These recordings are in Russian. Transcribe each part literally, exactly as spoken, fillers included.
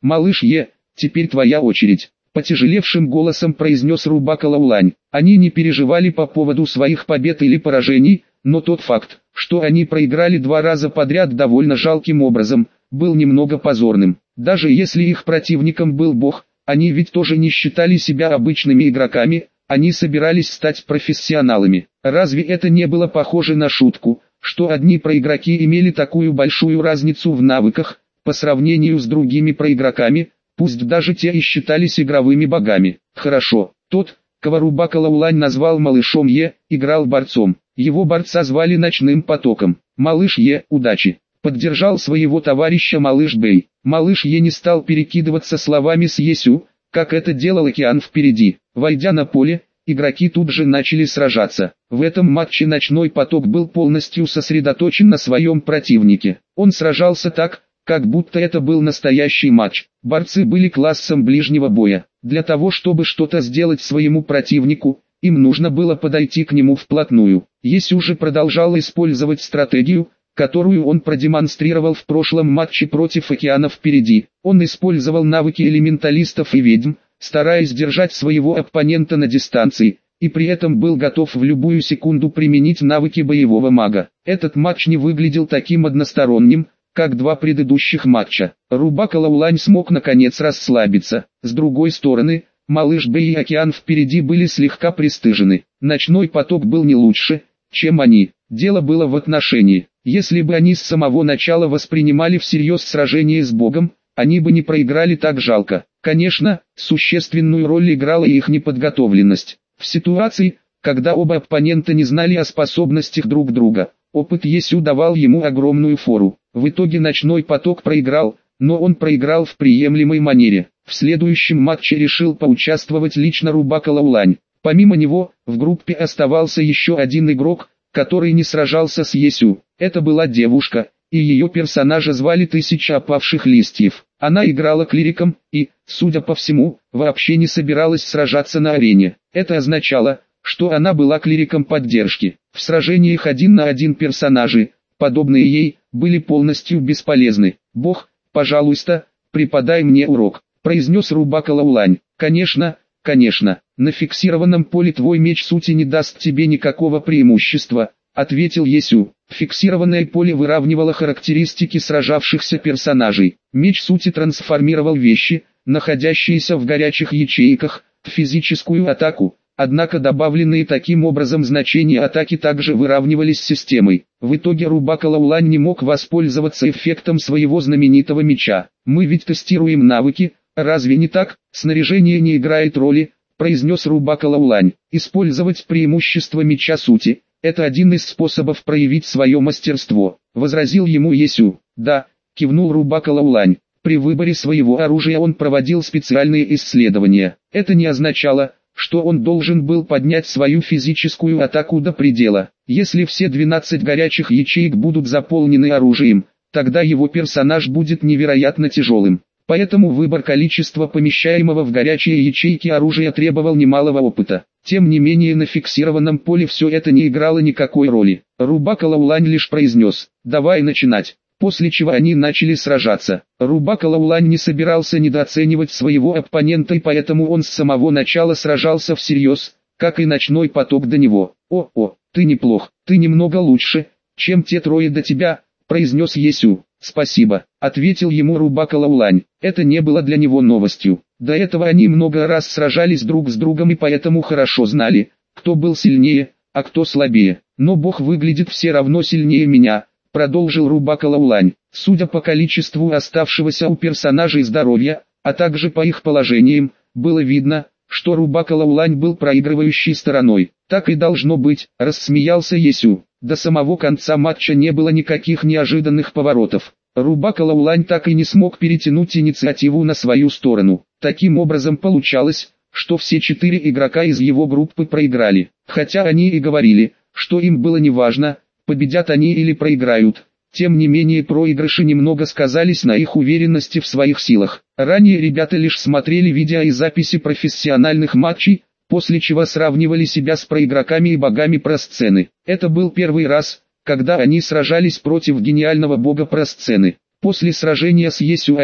«Малыш Е, теперь твоя очередь», — потяжелевшим голосом произнес Рубака Лаулань. Они не переживали по поводу своих побед или поражений, но тот факт, что они проиграли два раза подряд довольно жалким образом, был немного позорным. Даже если их противником был бог, они ведь тоже не считали себя обычными игроками, они собирались стать профессионалами. Разве это не было похоже на шутку, что одни проигроки имели такую большую разницу в навыках, по сравнению с другими проигроками, пусть даже те и считались игровыми богами? Хорошо, тот, кого Рубака Лаулань назвал малышом Е, играл борцом. Его борца звали Ночным Потоком. «Малыш Е, удачи!» Поддержал своего товарища малыш Бэй. Малыш Е не стал перекидываться словами с Есю, как это делал Океан впереди. Войдя на поле, игроки тут же начали сражаться. В этом матче Ночной Поток был полностью сосредоточен на своем противнике. Он сражался так, как будто это был настоящий матч. Борцы были классом ближнего боя. Для того, чтобы что-то сделать своему противнику, им нужно было подойти к нему вплотную. Есю же продолжал использовать стратегию, которую он продемонстрировал в прошлом матче против Океана впереди. Он использовал навыки элементалистов и ведьм, стараясь держать своего оппонента на дистанции, и при этом был готов в любую секунду применить навыки боевого мага. Этот матч не выглядел таким односторонним, как два предыдущих матча. Рубака Лаулань смог наконец расслабиться. С другой стороны, малыш Бэй и Океан впереди были слегка пристыжены. Ночной Поток был не лучше, чем они. Дело было в отношении. Если бы они с самого начала воспринимали всерьез сражение с Богом, они бы не проиграли так жалко. Конечно, существенную роль играла и их неподготовленность. В ситуации, когда оба оппонента не знали о способностях друг друга, опыт Есю давал ему огромную фору. В итоге Ночной Поток проиграл, но он проиграл в приемлемой манере. В следующем матче решил поучаствовать лично Рубака Лаулань. Помимо него, в группе оставался еще один игрок, который не сражался с Есю. Это была девушка, и ее персонажа звали Тысяча Опавших Листьев. Она играла клириком и, судя по всему, вообще не собиралась сражаться на арене. Это означало, что она была клириком поддержки. В сражениях один на один персонажи, подобные ей, были полностью бесполезны. «Бог, пожалуйста, преподай мне урок», — произнес Рубака Лаулань. «Конечно, конечно, на фиксированном поле твой меч сути не даст тебе никакого преимущества», — ответил Есю. Фиксированное поле выравнивало характеристики сражавшихся персонажей. Меч сути трансформировал вещи, находящиеся в горячих ячейках, в физическую атаку. Однако добавленные таким образом значения атаки также выравнивались с системой. В итоге Рубака Лаулань не мог воспользоваться эффектом своего знаменитого меча. «Мы ведь тестируем навыки, разве не так? Снаряжение не играет роли», — произнес Рубака Лаулань. «Использовать преимущество меча сути — это один из способов проявить свое мастерство», — возразил ему Есю. «Да», — кивнул Рубака Лаулань. При выборе своего оружия он проводил специальные исследования. Это не означало, что он должен был поднять свою физическую атаку до предела. Если все двенадцать горячих ячеек будут заполнены оружием, тогда его персонаж будет невероятно тяжелым. Поэтому выбор количества помещаемого в горячие ячейки оружия требовал немалого опыта. Тем не менее на фиксированном поле все это не играло никакой роли. Рубака Лаулань лишь произнес: «Давай начинать». После чего они начали сражаться. Рубака Лаулань не собирался недооценивать своего оппонента, и поэтому он с самого начала сражался всерьез, как и Ночной Поток до него. «О-о, ты неплох, ты немного лучше, чем те трое до тебя», — произнес Есю. «Спасибо», — ответил ему Рубака Лаулань. Это не было для него новостью. До этого они много раз сражались друг с другом и поэтому хорошо знали, кто был сильнее, а кто слабее. «Но Бог выглядит все равно сильнее меня», — продолжил Рубака Лаулань. Судя по количеству оставшегося у персонажей здоровья, а также по их положениям, было видно, что Рубака Лаулань был проигрывающей стороной. «Так и должно быть», — рассмеялся Есю. До самого конца матча не было никаких неожиданных поворотов. Рубака Лаулань так и не смог перетянуть инициативу на свою сторону. Таким образом получалось, что все четыре игрока из его группы проиграли. Хотя они и говорили, что им было неважно, победят они или проиграют. Тем не менее проигрыши немного сказались на их уверенности в своих силах. Ранее ребята лишь смотрели видео и записи профессиональных матчей, после чего сравнивали себя с проигроками и богами про-сцены. Это был первый раз, когда они сражались против гениального бога про-сцены. После сражения с Есю они,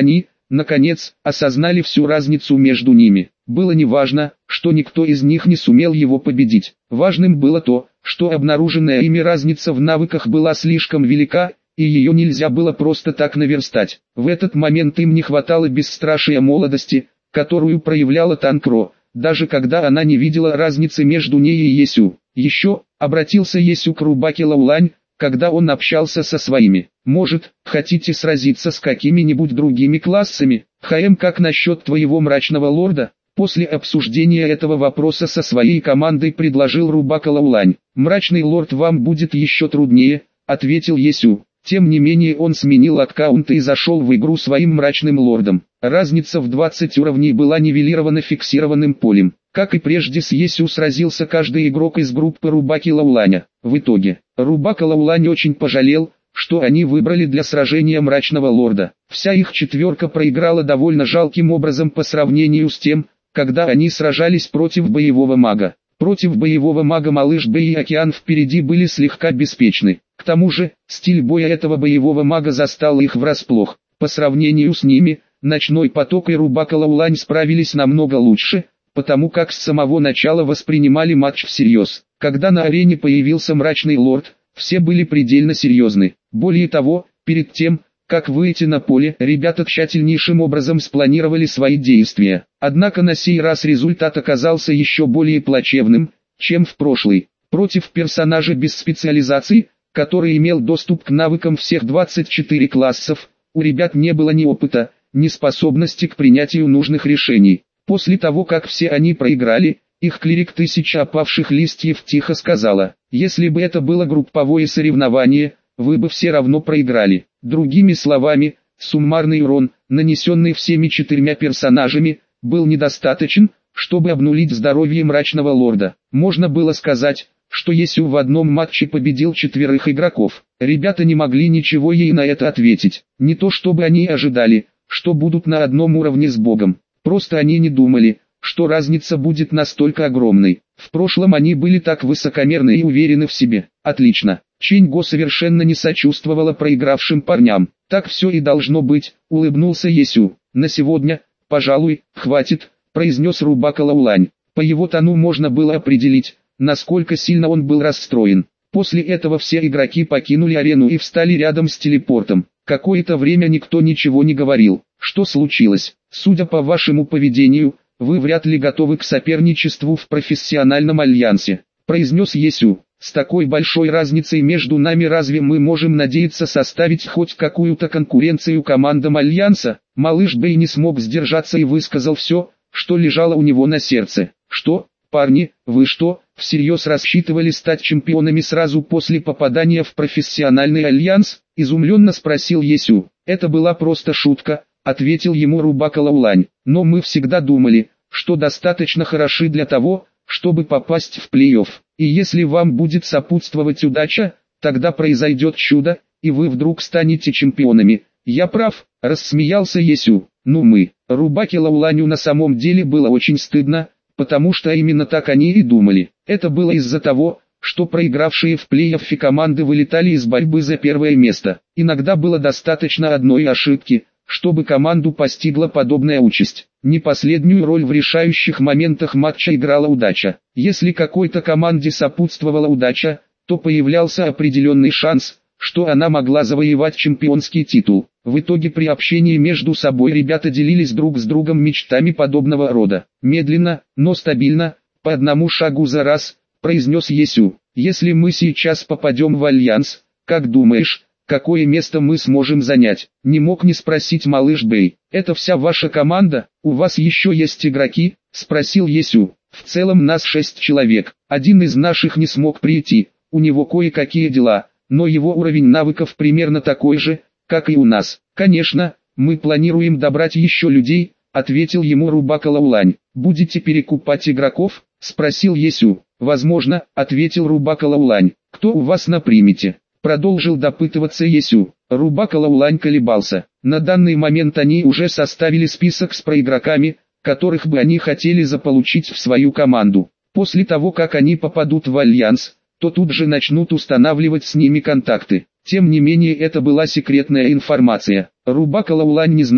наконец, осознали всю разницу между ними. Было неважно, что никто из них не сумел его победить. Важным было то, что обнаруженная ими разница в навыках была слишком велика, и ее нельзя было просто так наверстать. В этот момент им не хватало бесстрашия молодости, которую проявляла Танкро, даже когда она не видела разницы между ней и Есю. Еще, обратился Есю к Рубаке Лаулань, когда он общался со своими. Может, хотите сразиться с какими-нибудь другими классами? ХМ, как насчет твоего мрачного лорда? После обсуждения этого вопроса со своей командой предложил Рубака Лаулань. Мрачный лорд вам будет еще труднее, ответил Есю. Тем не менее он сменил аккаунт и зашел в игру своим мрачным лордом. Разница в двадцать уровней была нивелирована фиксированным полем. Как и прежде с Есю сразился каждый игрок из группы Рубаки Лауланя. В итоге, Рубака Лаулань очень пожалел, что они выбрали для сражения мрачного лорда. Вся их четверка проиграла довольно жалким образом по сравнению с тем, когда они сражались против боевого мага. Против боевого мага Малыш Бэй и Океан впереди были слегка беспечны. К тому же, стиль боя этого боевого мага застал их врасплох. По сравнению с ними, Ночной поток и Рубака Лаулань справились намного лучше, потому как с самого начала воспринимали матч всерьез. Когда на арене появился мрачный лорд, все были предельно серьезны. Более того, перед тем, как выйти на поле, ребята тщательнейшим образом спланировали свои действия. Однако на сей раз результат оказался еще более плачевным, чем в прошлый. Против персонажа без специализации, который имел доступ к навыкам всех двадцати четырёх классов, у ребят не было ни опыта, ни способности к принятию нужных решений. После того, как все они проиграли, их клирик «Тысяча опавших листьев» тихо сказала: «Если бы это было групповое соревнование, вы бы все равно проиграли». Другими словами, суммарный урон, нанесенный всеми четырьмя персонажами, был недостаточен, чтобы обнулить здоровье мрачного лорда. Можно было сказать, что Есю в одном матче победил четверых игроков. Ребята не могли ничего ей на это ответить. Не то чтобы они ожидали, что будут на одном уровне с Богом. Просто они не думали, что разница будет настолько огромной. В прошлом они были так высокомерны и уверены в себе. Отлично. Чинго совершенно не сочувствовала проигравшим парням. Так все и должно быть, улыбнулся Есю. На сегодня, пожалуй, хватит, произнес Рубака Лаулань. По его тону можно было определить, насколько сильно он был расстроен. После этого все игроки покинули арену и встали рядом с телепортом. Какое-то время никто ничего не говорил. Что случилось? Судя по вашему поведению, вы вряд ли готовы к соперничеству в профессиональном альянсе, произнес Есю. С такой большой разницей между нами разве мы можем надеяться составить хоть какую-то конкуренцию командам альянса? Малыш Бэй не смог сдержаться и высказал все, что лежало у него на сердце. Что, парни, вы что, всерьез рассчитывали стать чемпионами сразу после попадания в профессиональный альянс? Изумленно спросил Есю. Это была просто шутка, ответил ему Рубака Лаулань. Но мы всегда думали, что достаточно хороши для того, чтобы попасть в плей-офф. И если вам будет сопутствовать удача, тогда произойдет чудо, и вы вдруг станете чемпионами. Я прав, рассмеялся Есю. Ну мы, Рубаке Лауланю на самом деле было очень стыдно, потому что именно так они и думали. Это было из-за того, что проигравшие в плей-оффе команды вылетали из борьбы за первое место. Иногда было достаточно одной ошибки, чтобы команду постигла подобная участь. Не последнюю роль в решающих моментах матча играла удача. Если какой-то команде сопутствовала удача, то появлялся определенный шанс, что она могла завоевать чемпионский титул. В итоге при общении между собой ребята делились друг с другом мечтами подобного рода. Медленно, но стабильно, по одному шагу за раз, произнес Есю. Если мы сейчас попадем в альянс, как думаешь, какое место мы сможем занять? Не мог не спросить Малыш Бэй. Это вся ваша команда? У вас еще есть игроки? Спросил Есю. В целом нас шесть человек. Один из наших не смог прийти. У него кое-какие дела, но его уровень навыков примерно такой же, как и у нас. Конечно, мы планируем добрать еще людей, ответил ему Рубака Лаулань. Будете перекупать игроков? Спросил Есю. Возможно, ответил Рубака Лаулань. Кто у вас на примете? Продолжил допытываться Есю. Рубака Лаулань колебался. На данный момент они уже составили список с проигроками, которых бы они хотели заполучить в свою команду. После того, как они попадут в альянс, то тут же начнут устанавливать с ними контакты. Тем не менее, это была секретная информация. Рубака Лаулань не знал,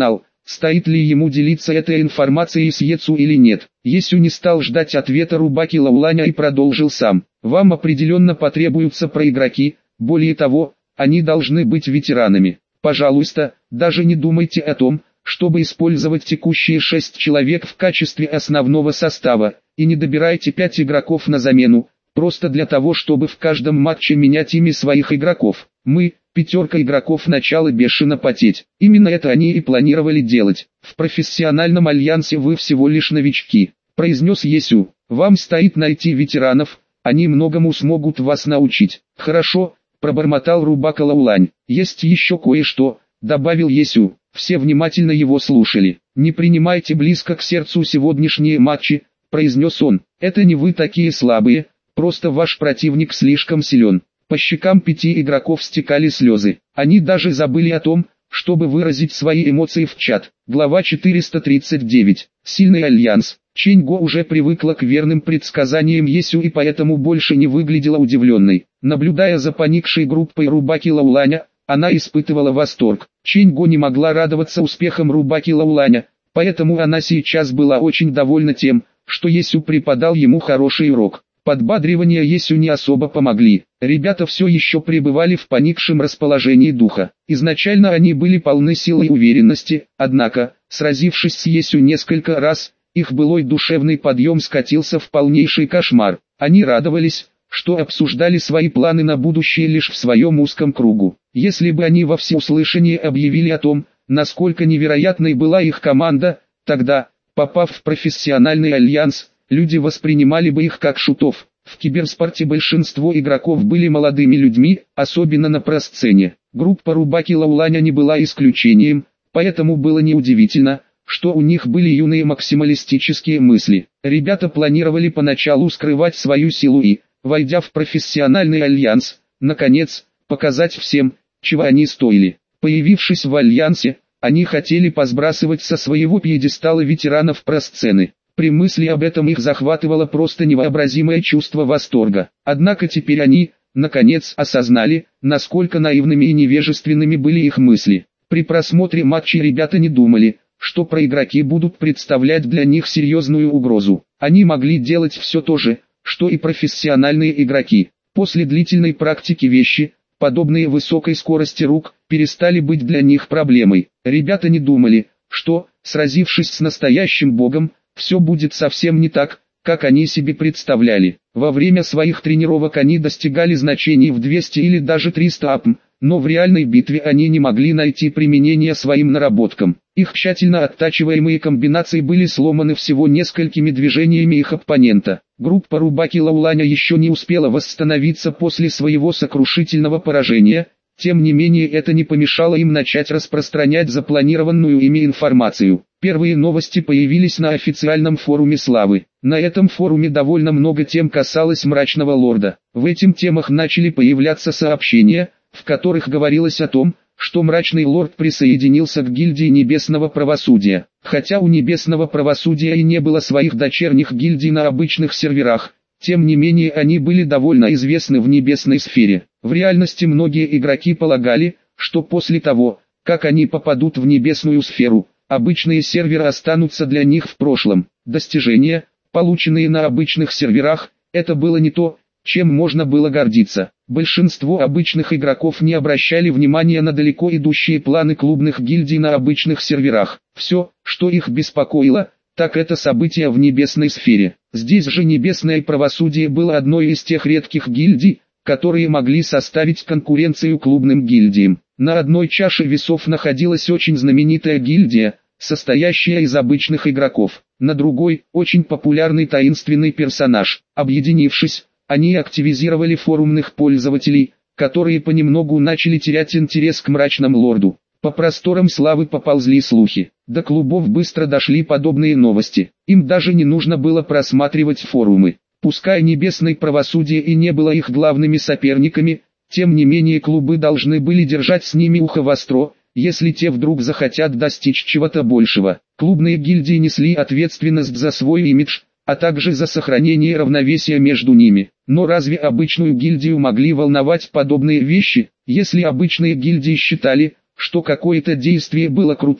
стоит ли ему делиться этой информацией с Ецу или нет. Есю не стал ждать ответа Рубаки Лауланя и продолжил сам. Вам определенно потребуются проигроки, более того, они должны быть ветеранами. Пожалуйста, даже не думайте о том, чтобы использовать текущие шесть человек в качестве основного состава, и не добирайте пять игроков на замену, просто для того, чтобы в каждом матче менять ими своих игроков. Мы, пятерка игроков, начала бешено потеть. Именно это они и планировали делать. В профессиональном альянсе вы всего лишь новички, произнес Есю. Вам стоит найти ветеранов, они многому смогут вас научить. Хорошо, пробормотал Рубака Лаулань. Есть еще кое-что, добавил Есю. Все внимательно его слушали. Не принимайте близко к сердцу сегодняшние матчи, произнес он. Это не вы такие слабые, просто ваш противник слишком силен. По щекам пяти игроков стекали слезы. Они даже забыли о том, чтобы выразить свои эмоции в чат. Глава четыреста тридцать девять. Сильный альянс. Чэнь Го уже привыкла к верным предсказаниям Есю и поэтому больше не выглядела удивленной. Наблюдая за поникшей группой Рубаки Лауланя, она испытывала восторг. Чэнь Го не могла радоваться успехам Рубаки Лауланя, поэтому она сейчас была очень довольна тем, что Есю преподал ему хороший урок. Подбадривания Есю не особо помогли. Ребята все еще пребывали в поникшем расположении духа. Изначально они были полны силы и уверенности, однако, сразившись с Есю несколько раз, их былой душевный подъем скатился в полнейший кошмар. Они радовались, что обсуждали свои планы на будущее лишь в своем узком кругу. Если бы они во всеуслышание объявили о том, насколько невероятной была их команда, тогда, попав в профессиональный альянс, люди воспринимали бы их как шутов. В киберспорте большинство игроков были молодыми людьми, особенно на про-сцене. Группа Рубаки Лауланя не была исключением, поэтому было неудивительно, что у них были юные максималистические мысли. Ребята планировали поначалу скрывать свою силу и, войдя в профессиональный альянс, наконец, показать всем, чего они стоили. Появившись в альянсе, они хотели посбрасывать со своего пьедестала ветеранов про-сцены. При мысли об этом их захватывало просто невообразимое чувство восторга. Однако теперь они, наконец, осознали, насколько наивными и невежественными были их мысли. При просмотре матчей ребята не думали, что проигроки будут представлять для них серьезную угрозу. Они могли делать все то же, что и профессиональные игроки. После длительной практики вещи, подобные высокой скорости рук, перестали быть для них проблемой. Ребята не думали, что, сразившись с настоящим богом, все будет совсем не так, как они себе представляли. Во время своих тренировок они достигали значений в двести или даже триста АПМ, но в реальной битве они не могли найти применение своим наработкам. Их тщательно оттачиваемые комбинации были сломаны всего несколькими движениями их оппонента. Группа Рубаки Лауланя еще не успела восстановиться после своего сокрушительного поражения, тем не менее это не помешало им начать распространять запланированную ими информацию. Первые новости появились на официальном форуме славы. На этом форуме довольно много тем касалось Мрачного Лорда. В этих темах начали появляться сообщения, в которых говорилось о том, что Мрачный Лорд присоединился к гильдии Небесного Правосудия. Хотя у Небесного Правосудия и не было своих дочерних гильдий на обычных серверах, тем не менее они были довольно известны в небесной сфере. В реальности многие игроки полагали, что после того, как они попадут в небесную сферу, обычные серверы останутся для них в прошлом. Достижения, полученные на обычных серверах, это было не то, чем можно было гордиться. Большинство обычных игроков не обращали внимания на далеко идущие планы клубных гильдий на обычных серверах. Все, что их беспокоило, так это события в небесной сфере. Здесь же Небесное Правосудие было одной из тех редких гильдий, которые могли составить конкуренцию клубным гильдиям. На одной чаше весов находилась очень знаменитая гильдия, состоящая из обычных игроков. На другой – очень популярный таинственный персонаж. Объединившись, они активизировали форумных пользователей, которые понемногу начали терять интерес к Мрачному Лорду. По просторам славы поползли слухи. До клубов быстро дошли подобные новости. Им даже не нужно было просматривать форумы. Пускай Небесное Правосудие и не было их главными соперниками, тем не менее клубы должны были держать с ними ухо востро, если те вдруг захотят достичь чего-то большего. Клубные гильдии несли ответственность за свой имидж, а также за сохранение равновесия между ними. Но разве обычную гильдию могли волновать подобные вещи? Если обычные гильдии считали, что какое-то действие было крутым,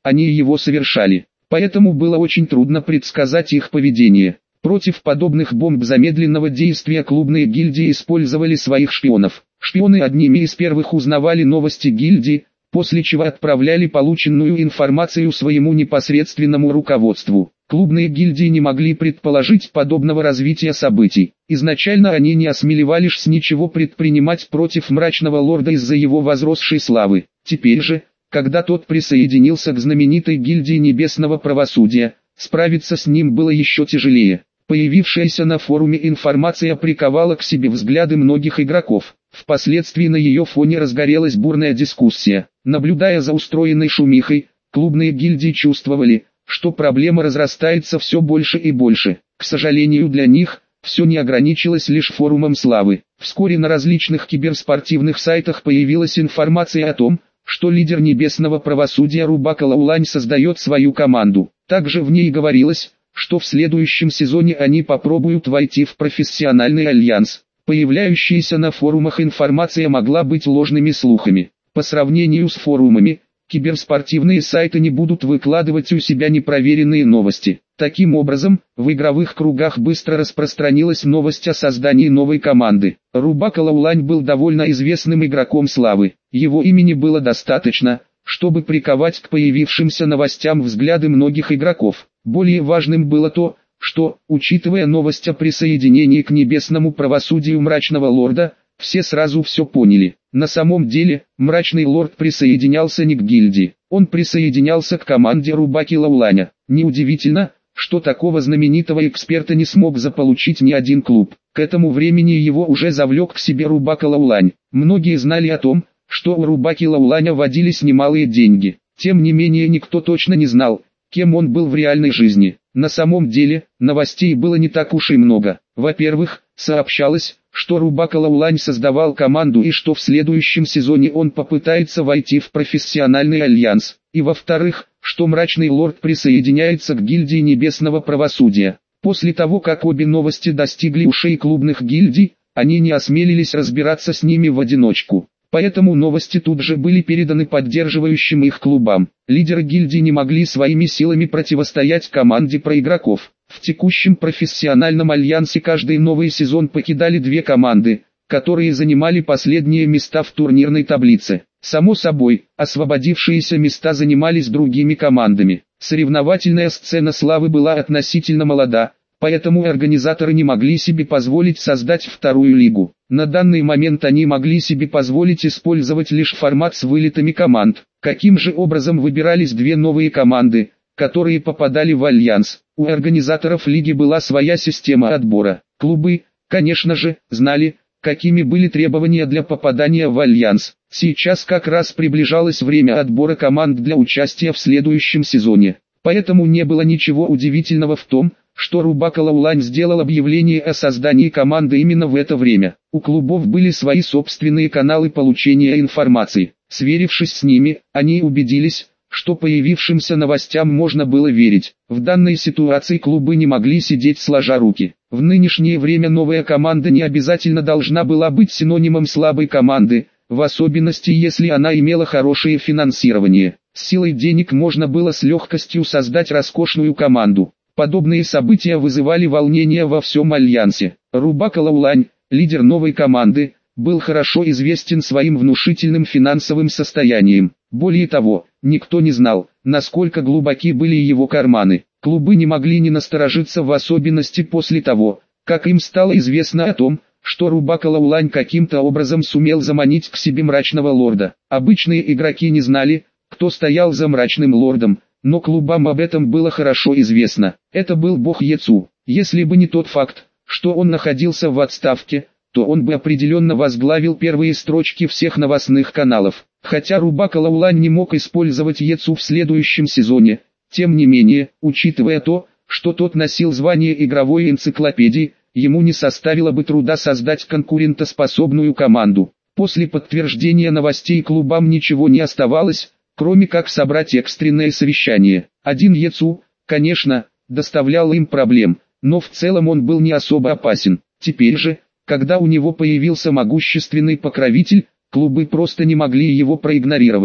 они его совершали. Поэтому было очень трудно предсказать их поведение. Против подобных бомб замедленного действия клубные гильдии использовали своих шпионов. Шпионы одними из первых узнавали новости гильдии, после чего отправляли полученную информацию своему непосредственному руководству. Клубные гильдии не могли предположить подобного развития событий. Изначально они не осмеливались ничего предпринимать против мрачного лорда из-за его возросшей славы. Теперь же, когда тот присоединился к знаменитой гильдии небесного правосудия, справиться с ним было еще тяжелее. Появившаяся на форуме информация приковала к себе взгляды многих игроков. Впоследствии на ее фоне разгорелась бурная дискуссия. Наблюдая за устроенной шумихой, клубные гильдии чувствовали, что проблема разрастается все больше и больше. К сожалению для них, все не ограничилось лишь форумом славы. Вскоре на различных киберспортивных сайтах появилась информация о том, что лидер небесного правосудия Рубака Лаулань создает свою команду. Также в ней говорилось, что в следующем сезоне они попробуют войти в профессиональный альянс. Появляющаяся на форумах информация могла быть ложными слухами. По сравнению с форумами, киберспортивные сайты не будут выкладывать у себя непроверенные новости. Таким образом, в игровых кругах быстро распространилась новость о создании новой команды. Рубака Лаулань был довольно известным игроком славы. Его имени было достаточно, чтобы приковать к появившимся новостям взгляды многих игроков. Более важным было то, что, учитывая новость о присоединении к небесному правосудию Мрачного Лорда, все сразу все поняли. На самом деле, Мрачный Лорд присоединялся не к гильдии, он присоединялся к команде Рубаки Лауланя. Неудивительно, что такого знаменитого эксперта не смог заполучить ни один клуб. К этому времени его уже завлек к себе Рубака Лаулань. Многие знали о том, что у Рубаки Лауланя водились немалые деньги. Тем не менее никто точно не знал, кем он был в реальной жизни. На самом деле, новостей было не так уж и много. Во-первых, сообщалось, что Рубака Лаулань создавал команду и что в следующем сезоне он попытается войти в профессиональный альянс. И во-вторых, что Мрачный Лорд присоединяется к гильдии Небесного Правосудия. После того, как обе новости достигли ушей клубных гильдий, они не осмелились разбираться с ними в одиночку. Поэтому новости тут же были переданы поддерживающим их клубам. Лидеры гильдии не могли своими силами противостоять команде проигроков. В текущем профессиональном альянсе каждый новый сезон покидали две команды, которые занимали последние места в турнирной таблице. Само собой, освободившиеся места занимались другими командами. Соревновательная сцена славы была относительно молода, поэтому организаторы не могли себе позволить создать вторую лигу. На данный момент они могли себе позволить использовать лишь формат с вылетами команд. Каким же образом выбирались две новые команды, которые попадали в альянс? У организаторов лиги была своя система отбора. Клубы, конечно же, знали, какими были требования для попадания в альянс. Сейчас как раз приближалось время отбора команд для участия в следующем сезоне. Поэтому не было ничего удивительного в том, что Рубака Лаулань сделал объявление о создании команды именно в это время. У клубов были свои собственные каналы получения информации. Сверившись с ними, они убедились, что появившимся новостям можно было верить. В данной ситуации клубы не могли сидеть сложа руки. В нынешнее время новая команда не обязательно должна была быть синонимом слабой команды, в особенности если она имела хорошее финансирование. С силой денег можно было с легкостью создать роскошную команду. Подобные события вызывали волнение во всем альянсе. Рубака Лаулань, лидер новой команды, был хорошо известен своим внушительным финансовым состоянием. Более того, никто не знал, насколько глубоки были его карманы. Клубы не могли не насторожиться, в особенности после того, как им стало известно о том, что Рубака Лаулань каким-то образом сумел заманить к себе Мрачного Лорда. Обычные игроки не знали, кто стоял за Мрачным Лордом, но клубам об этом было хорошо известно. Это был бог Ецу. Если бы не тот факт, что он находился в отставке, то он бы определенно возглавил первые строчки всех новостных каналов. Хотя Рубака Лаулань не мог использовать Ецу в следующем сезоне, тем не менее, учитывая то, что тот носил звание игровой энциклопедии, ему не составило бы труда создать конкурентоспособную команду. После подтверждения новостей клубам ничего не оставалось, кроме как собрать экстренное совещание. Один Ецу, конечно, доставлял им проблем, но в целом он был не особо опасен. Теперь же, когда у него появился могущественный покровитель, клубы просто не могли его проигнорировать. К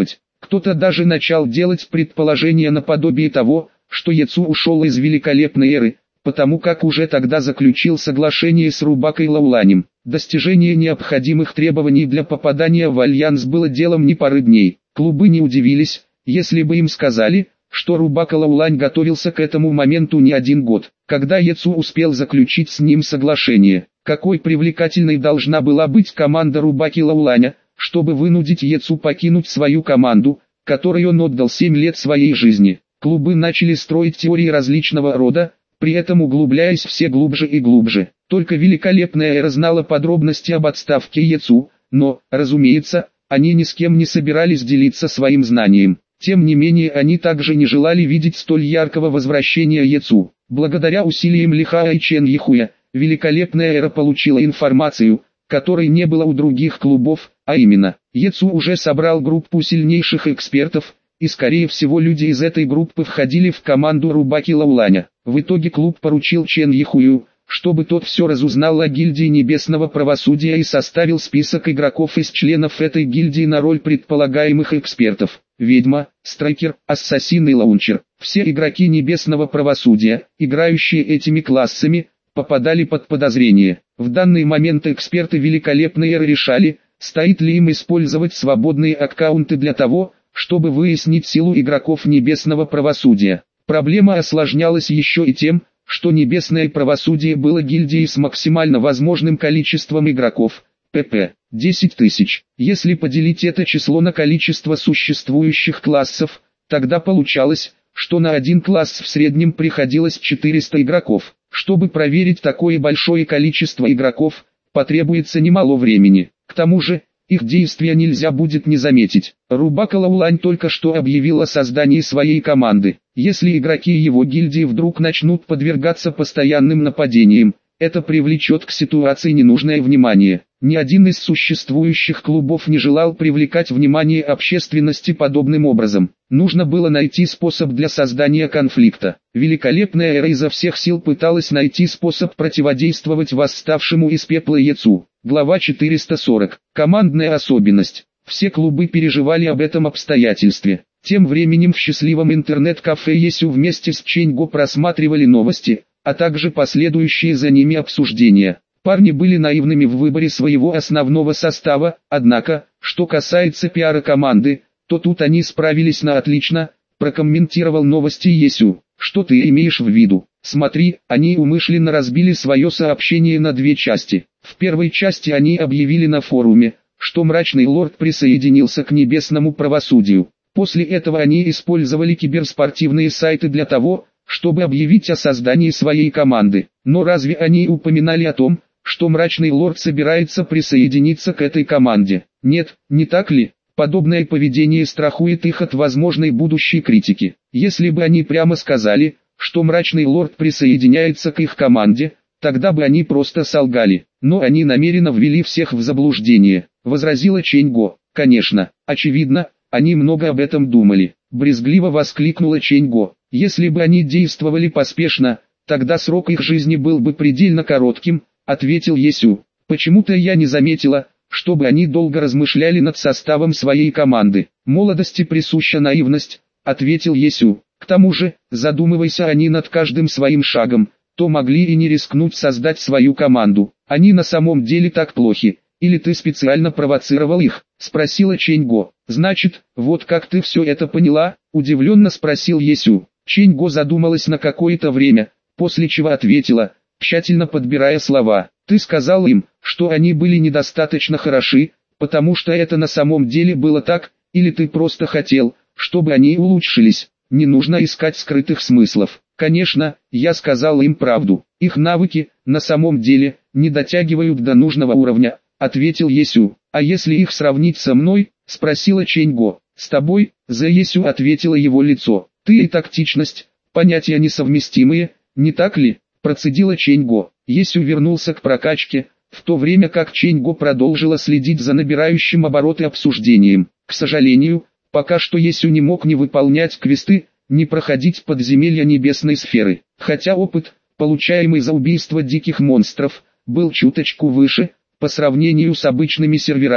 Кто-то даже начал делать предположения наподобие того, что Яцу ушел из великолепной эры, потому как уже тогда заключил соглашение с Рубакой Лауланем. Достижение необходимых требований для попадания в альянс было делом не пары дней. Клубы не удивились, если бы им сказали, что Рубака Лаулань готовился к этому моменту не один год, когда Яцу успел заключить с ним соглашение. Какой привлекательной должна была быть команда Рубаки Лауланя, чтобы вынудить Яцу покинуть свою команду, которой он отдал семь лет своей жизни. Клубы начали строить теории различного рода, при этом углубляясь все глубже и глубже. Только великолепная эра знала подробности об отставке Яцу, но, разумеется, они ни с кем не собирались делиться своим знанием. Тем не менее они также не желали видеть столь яркого возвращения Яцу. Благодаря усилиям Лихаа и Чен Яхуя, великолепная эра получила информацию, которой не было у других клубов, а именно, Яцу уже собрал группу сильнейших экспертов, и скорее всего люди из этой группы входили в команду Рубаки Лауланя. В итоге клуб поручил Чен Яхую, чтобы тот все разузнал о гильдии Небесного Правосудия и составил список игроков из членов этой гильдии на роль предполагаемых экспертов. Ведьма, Страйкер, Ассасин и Лаунчер. Все игроки Небесного Правосудия, играющие этими классами, попадали под подозрение. В данный момент эксперты великолепной эры решали, стоит ли им использовать свободные аккаунты для того, чтобы выяснить силу игроков Небесного Правосудия. Проблема осложнялась еще и тем, что Небесное Правосудие было гильдией с максимально возможным количеством игроков, ПП, десять тысяч. Если поделить это число на количество существующих классов, тогда получалось, что на один класс в среднем приходилось четыреста игроков. Чтобы проверить такое большое количество игроков, потребуется немало времени. К тому же, их действия нельзя будет не заметить. Рубака Лаулань только что объявил о создании своей команды. Если игроки его гильдии вдруг начнут подвергаться постоянным нападениям, это привлечет к ситуации ненужное внимание. Ни один из существующих клубов не желал привлекать внимание общественности подобным образом. Нужно было найти способ для создания конфликта. Великолепная эра изо всех сил пыталась найти способ противодействовать восставшему из пепла Яцу. Глава четыреста сорок. Командная особенность. Все клубы переживали об этом обстоятельстве. Тем временем в счастливом интернет-кафе Есю вместе с Ченьго просматривали новости, а также последующие за ними обсуждения. Парни были наивными в выборе своего основного состава, однако, что касается пиара команды, то тут они справились на отлично, прокомментировал новости Есю. Что ты имеешь в виду? Смотри, они умышленно разбили свое сообщение на две части. В первой части они объявили на форуме, что Мрачный Лорд присоединился к Небесному Правосудию. После этого они использовали киберспортивные сайты для того, чтобы объявить о создании своей команды. Но разве они упоминали о том, что Мрачный Лорд собирается присоединиться к этой команде? Нет, не так ли? Подобное поведение страхует их от возможной будущей критики. Если бы они прямо сказали, что Мрачный Лорд присоединяется к их команде, тогда бы они просто солгали. Но они намеренно ввели всех в заблуждение, возразила Ченьго. Конечно, очевидно, они много об этом думали. Брезгливо воскликнула Ченьго. Если бы они действовали поспешно, тогда срок их жизни был бы предельно коротким, ответил Есю. Почему-то я не заметила, чтобы они долго размышляли над составом своей команды. Молодости присуща наивность, ответил Есю. К тому же, задумывайся они над каждым своим шагом, то могли и не рискнуть создать свою команду. Они на самом деле так плохи, или ты специально провоцировал их? Спросила Ченьго. Значит, вот как ты все это поняла? Удивленно спросил Есю. Ченьго задумалась на какое-то время, после чего ответила, тщательно подбирая слова. Ты сказал им, что они были недостаточно хороши, потому что это на самом деле было так, или ты просто хотел, чтобы они улучшились? Не нужно искать скрытых смыслов. Конечно, я сказал им правду. Их навыки, на самом деле, не дотягивают до нужного уровня, ответил Есю. А если их сравнить со мной? Спросила Ченьго. С тобой? За Есю ответило его лицо. Ты и тактичность, понятия несовместимые, не так ли? Процедила Ченьго. Есю вернулся к прокачке, в то время как Ченьго продолжила следить за набирающим обороты обсуждением. К сожалению, пока что Есю не мог ни выполнять квесты, ни проходить подземелья небесной сферы. Хотя опыт, получаемый за убийство диких монстров, был чуточку выше, по сравнению с обычными серверами,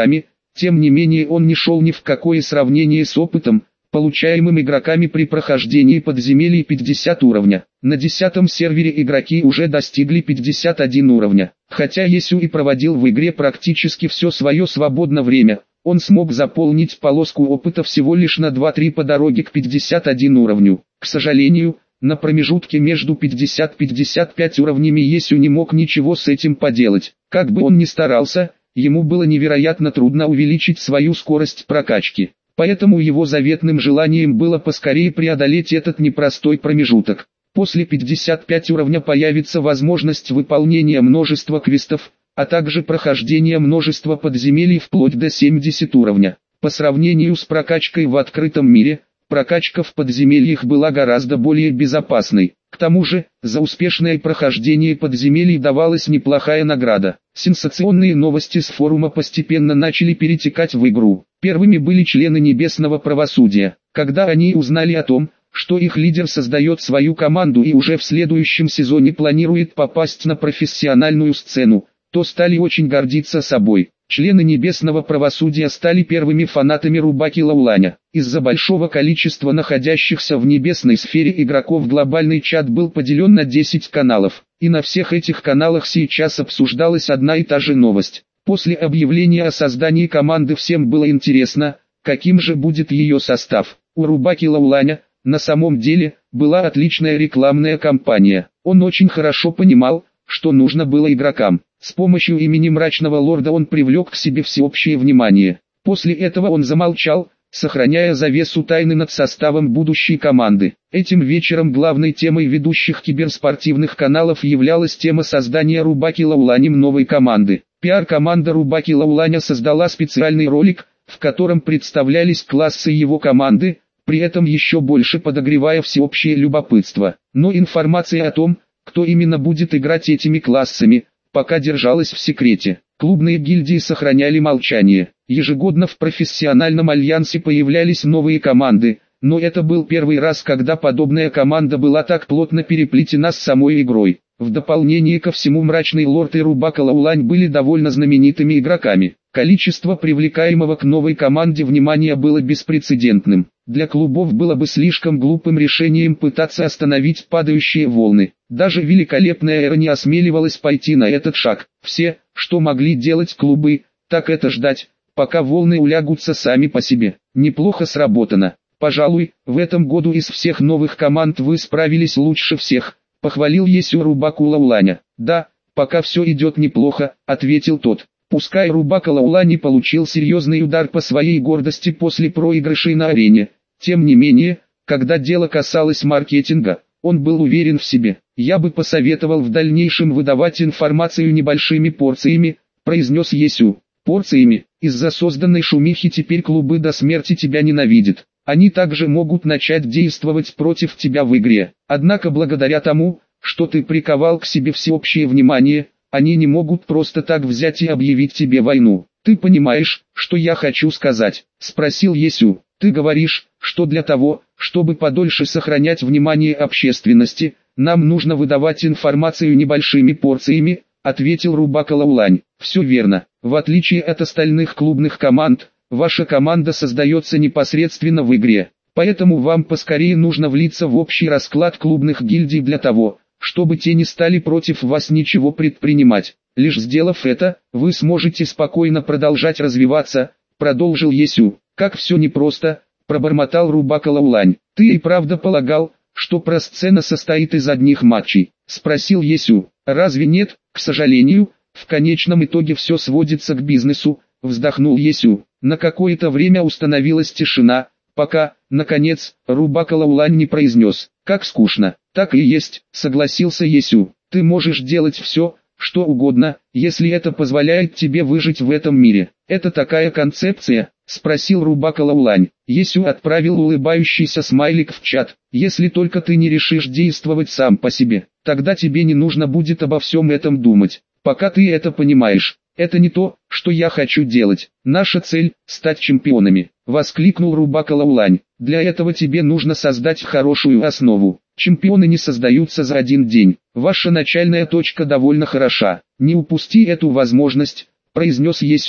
Тем не менее он не шел ни в какое сравнение с опытом, получаемым игроками при прохождении подземелий пятьдесят уровня. На десятом сервере игроки уже достигли пятьдесят один уровня. Хотя Есю и проводил в игре практически все свое свободное время, он смог заполнить полоску опыта всего лишь на два-три по дороге к пятьдесят один уровню. К сожалению, на промежутке между пятьдесят и пятьдесят пять уровнями Есю не мог ничего с этим поделать. Как бы он ни старался, ему было невероятно трудно увеличить свою скорость прокачки. Поэтому его заветным желанием было поскорее преодолеть этот непростой промежуток. После пятидесяти пяти уровня появится возможность выполнения множества квестов, а также прохождения множества подземелий вплоть до семидесятого уровня. По сравнению с прокачкой в открытом мире, прокачка в подземельях была гораздо более безопасной. К тому же, за успешное прохождение подземелий давалась неплохая награда. Сенсационные новости с форума постепенно начали перетекать в игру. Первыми были члены Небесного Правосудия. Когда они узнали о том, что их лидер создает свою команду и уже в следующем сезоне планирует попасть на профессиональную сцену, то стали очень гордиться собой. Члены Небесного Правосудия стали первыми фанатами Рубаки Лауланя. Из-за большого количества находящихся в небесной сфере игроков глобальный чат был поделен на десять каналов, и на всех этих каналах сейчас обсуждалась одна и та же новость. После объявления о создании команды всем было интересно, каким же будет ее состав. У Рубаки Лауланя, на самом деле, была отличная рекламная кампания. Он очень хорошо понимал, что нужно было игрокам. С помощью имени Мрачного Лорда он привлек к себе всеобщее внимание. После этого он замолчал, сохраняя завесу тайны над составом будущей команды. Этим вечером главной темой ведущих киберспортивных каналов являлась тема создания Рубаки Лауланем новой команды. Пиар-команда Рубаки Лауланя создала специальный ролик, в котором представлялись классы его команды, при этом еще больше подогревая всеобщее любопытство. Но информация о том, кто именно будет играть этими классами, пока держалась в секрете. Клубные гильдии сохраняли молчание. Ежегодно в профессиональном альянсе появлялись новые команды, но это был первый раз, когда подобная команда была так плотно переплетена с самой игрой. В дополнение ко всему Мрачный Лорд и Рубака Лаулань были довольно знаменитыми игроками. Количество привлекаемого к новой команде внимания было беспрецедентным. Для клубов было бы слишком глупым решением пытаться остановить падающие волны. Даже великолепная эра не осмеливалась пойти на этот шаг. Все, что могли делать клубы, так это ждать, пока волны улягутся сами по себе. Неплохо сработано. Пожалуй, в этом году из всех новых команд вы справились лучше всех, похвалил Есю Рубаку Лауланя. Да, пока все идет неплохо, ответил тот. Пускай Рубака Лаулань получил серьезный удар по своей гордости после проигрышей на арене, тем не менее, когда дело касалось маркетинга, он был уверен в себе. «Я бы посоветовал в дальнейшем выдавать информацию небольшими порциями», произнес Есю. «Порциями, из-за созданной шумихи теперь клубы до смерти тебя ненавидят. Они также могут начать действовать против тебя в игре. Однако благодаря тому, что ты приковал к себе всеобщее внимание, они не могут просто так взять и объявить тебе войну. Ты понимаешь, что я хочу сказать?» спросил Есю. «Ты говоришь, что для того, чтобы подольше сохранять внимание общественности, нам нужно выдавать информацию небольшими порциями», ответил Рубака Лаулань. «Все верно. В отличие от остальных клубных команд, ваша команда создается непосредственно в игре. Поэтому вам поскорее нужно влиться в общий расклад клубных гильдий для того, чтобы те не стали против вас ничего предпринимать. Лишь сделав это, вы сможете спокойно продолжать развиваться», продолжил Есю. «Как все непросто», пробормотал Рубака Лаулань. «Ты и правда полагал, что просцена состоит из одних матчей?» спросил Есю. «Разве нет? К сожалению, в конечном итоге все сводится к бизнесу», вздохнул Есю. На какое-то время установилась тишина, пока, наконец, Рубака Лаулань не произнес: «Как скучно». «Так и есть», согласился Есю. «Ты можешь делать все, что угодно, если это позволяет тебе выжить в этом мире. Это такая концепция?» спросил Рубака Лаулань. Есю отправил улыбающийся смайлик в чат. «Если только ты не решишь действовать сам по себе, тогда тебе не нужно будет обо всем этом думать. Пока ты это понимаешь, это не то, что я хочу делать. Наша цель – стать чемпионами», воскликнул Рубака Лаулань. «Для этого тебе нужно создать хорошую основу. Чемпионы не создаются за один день. Ваша начальная точка довольно хороша. Не упусти эту возможность», произнес Есю.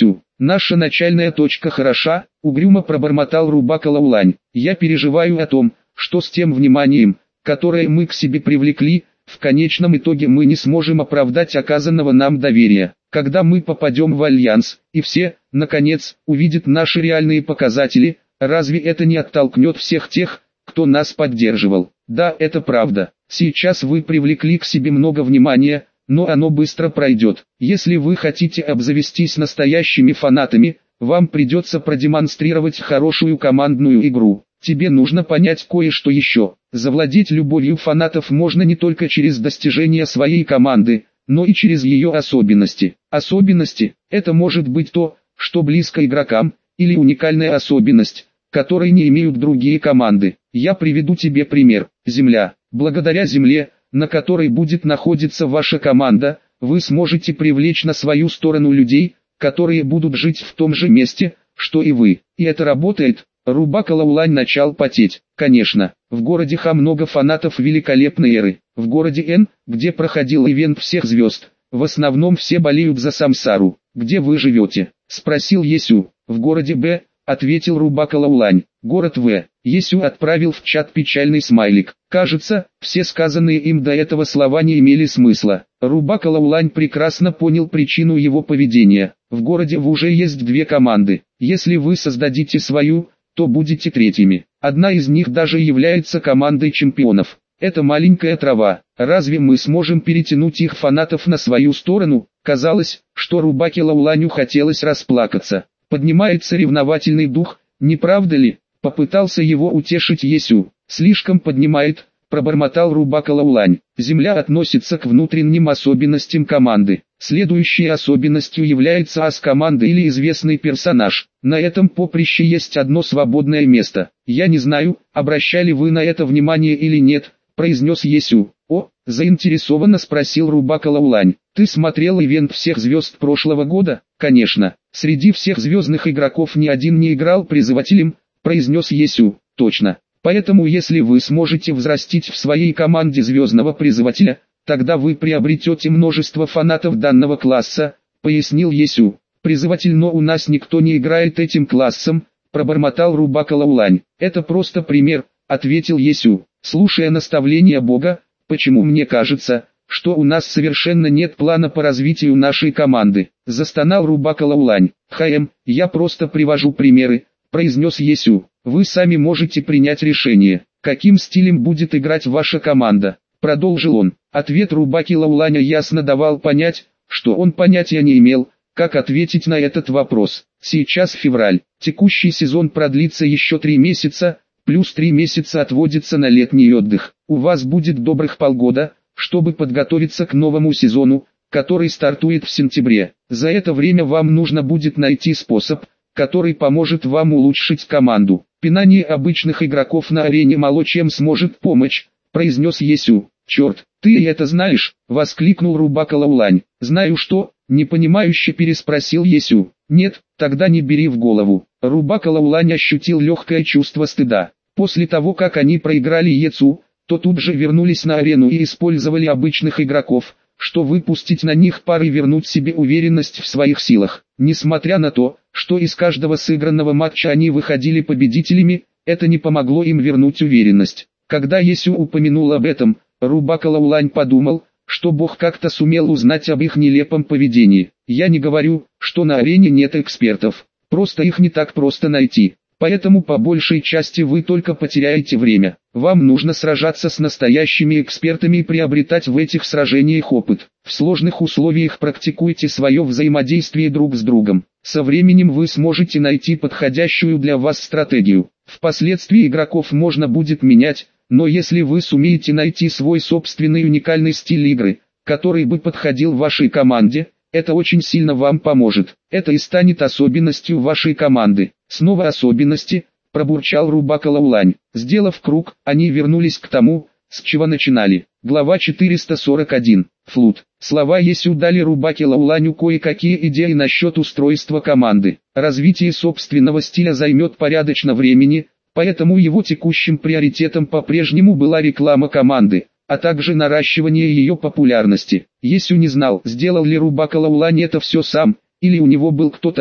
Наша начальная точка хороша, угрюмо пробормотал Рубака Лаулань. Я переживаю о том, что с тем вниманием, которое мы к себе привлекли, в конечном итоге мы не сможем оправдать оказанного нам доверия. Когда мы попадем в альянс, и все, наконец, увидят наши реальные показатели, разве это не оттолкнет всех тех, кто нас поддерживал? Да, это правда. Сейчас вы привлекли к себе много внимания, но оно быстро пройдет. Если вы хотите обзавестись настоящими фанатами, вам придется продемонстрировать хорошую командную игру. Тебе нужно понять кое-что еще. Завладеть любовью фанатов можно не только через достижения своей команды, но и через ее особенности. Особенности – это может быть то, что близко игрокам, или уникальная особенность, которой не имеют другие команды. Я приведу тебе пример. Земля. Благодаря Земле, на которой будет находиться ваша команда, вы сможете привлечь на свою сторону людей, которые будут жить в том же месте, что и вы. И это работает. Рубака Лаулань начал потеть. Конечно, в городе Ха много фанатов великолепной эры. В городе Н, где проходил ивент всех звезд, в основном все болеют за Самсару. Где вы живете? Спросил Есю. В городе Б, ответил Рубака Лаулань. Город В. Есю отправил в чат печальный смайлик. Кажется, все сказанные им до этого слова не имели смысла. Рубака Лаулань прекрасно понял причину его поведения. В городе В уже есть две команды. Если вы создадите свою, то будете третьими. Одна из них даже является командой чемпионов. Это маленькая трава. Разве мы сможем перетянуть их фанатов на свою сторону? Казалось, что Рубаке Лауланю хотелось расплакаться. Поднимается ревновательный дух, не правда ли? Попытался его утешить Есю. Слишком поднимает, пробормотал Рубака Лаулань. Земля относится к внутренним особенностям команды. Следующей особенностью является ас команды или известный персонаж. На этом поприще есть одно свободное место. Я не знаю, обращали вы на это внимание или нет, произнес Есю. О, заинтересованно спросил Рубака Лаулань. Ты смотрел ивент всех звезд прошлого года? Конечно. Среди всех звездных игроков ни один не играл призывателем, произнес Есю. Точно. Поэтому если вы сможете взрастить в своей команде звездного призывателя, тогда вы приобретете множество фанатов данного класса, пояснил Есю. Призыватель, но у нас никто не играет этим классом, пробормотал Рубака Лаулань. Это просто пример, ответил Есю. Слушая наставления Бога, почему мне кажется, что у нас совершенно нет плана по развитию нашей команды, застонал Рубака Лаулань. Хм, я просто привожу примеры, произнес Есю. Вы сами можете принять решение, каким стилем будет играть ваша команда, продолжил он. Ответ Рубаки Лауланя ясно давал понять, что он понятия не имел, как ответить на этот вопрос. Сейчас февраль, текущий сезон продлится еще три месяца, плюс три месяца отводится на летний отдых. У вас будет добрых полгода, чтобы подготовиться к новому сезону, который стартует в сентябре. За это время вам нужно будет найти способ, который поможет вам улучшить команду. Пинание обычных игроков на арене мало чем сможет помочь, произнес Есю. Черт, ты и это знаешь, воскликнул Рубака Лаулань. Знаю что, непонимающе переспросил Есю. Нет, тогда не бери в голову. Рубака Лаулань ощутил легкое чувство стыда. После того как они проиграли Ецу, то тут же вернулись на арену и использовали обычных игроков, что выпустить на них пар и вернуть себе уверенность в своих силах. Несмотря на то, что из каждого сыгранного матча они выходили победителями, это не помогло им вернуть уверенность. Когда Есю упомянул об этом, Рубака Лаулань подумал, что Бог как-то сумел узнать об их нелепом поведении. Я не говорю, что на арене нет экспертов, просто их не так просто найти. Поэтому по большей части вы только потеряете время. Вам нужно сражаться с настоящими экспертами и приобретать в этих сражениях опыт. В сложных условиях практикуйте свое взаимодействие друг с другом. Со временем вы сможете найти подходящую для вас стратегию. Впоследствии игроков можно будет менять, но если вы сумеете найти свой собственный уникальный стиль игры, который бы подходил вашей команде, это очень сильно вам поможет. Это и станет особенностью вашей команды. Снова особенности, пробурчал Рубака Лаулань. Сделав круг, они вернулись к тому, с чего начинали. Глава четыреста сорок один. Флут. Слова Есю дали Рубаке Лауланю кое-какие идеи насчет устройства команды. Развитие собственного стиля займет порядочно времени, поэтому его текущим приоритетом по-прежнему была реклама команды, а также наращивание ее популярности. Есю не знал, сделал ли Рубака Лаулань это все сам, или у него был кто-то,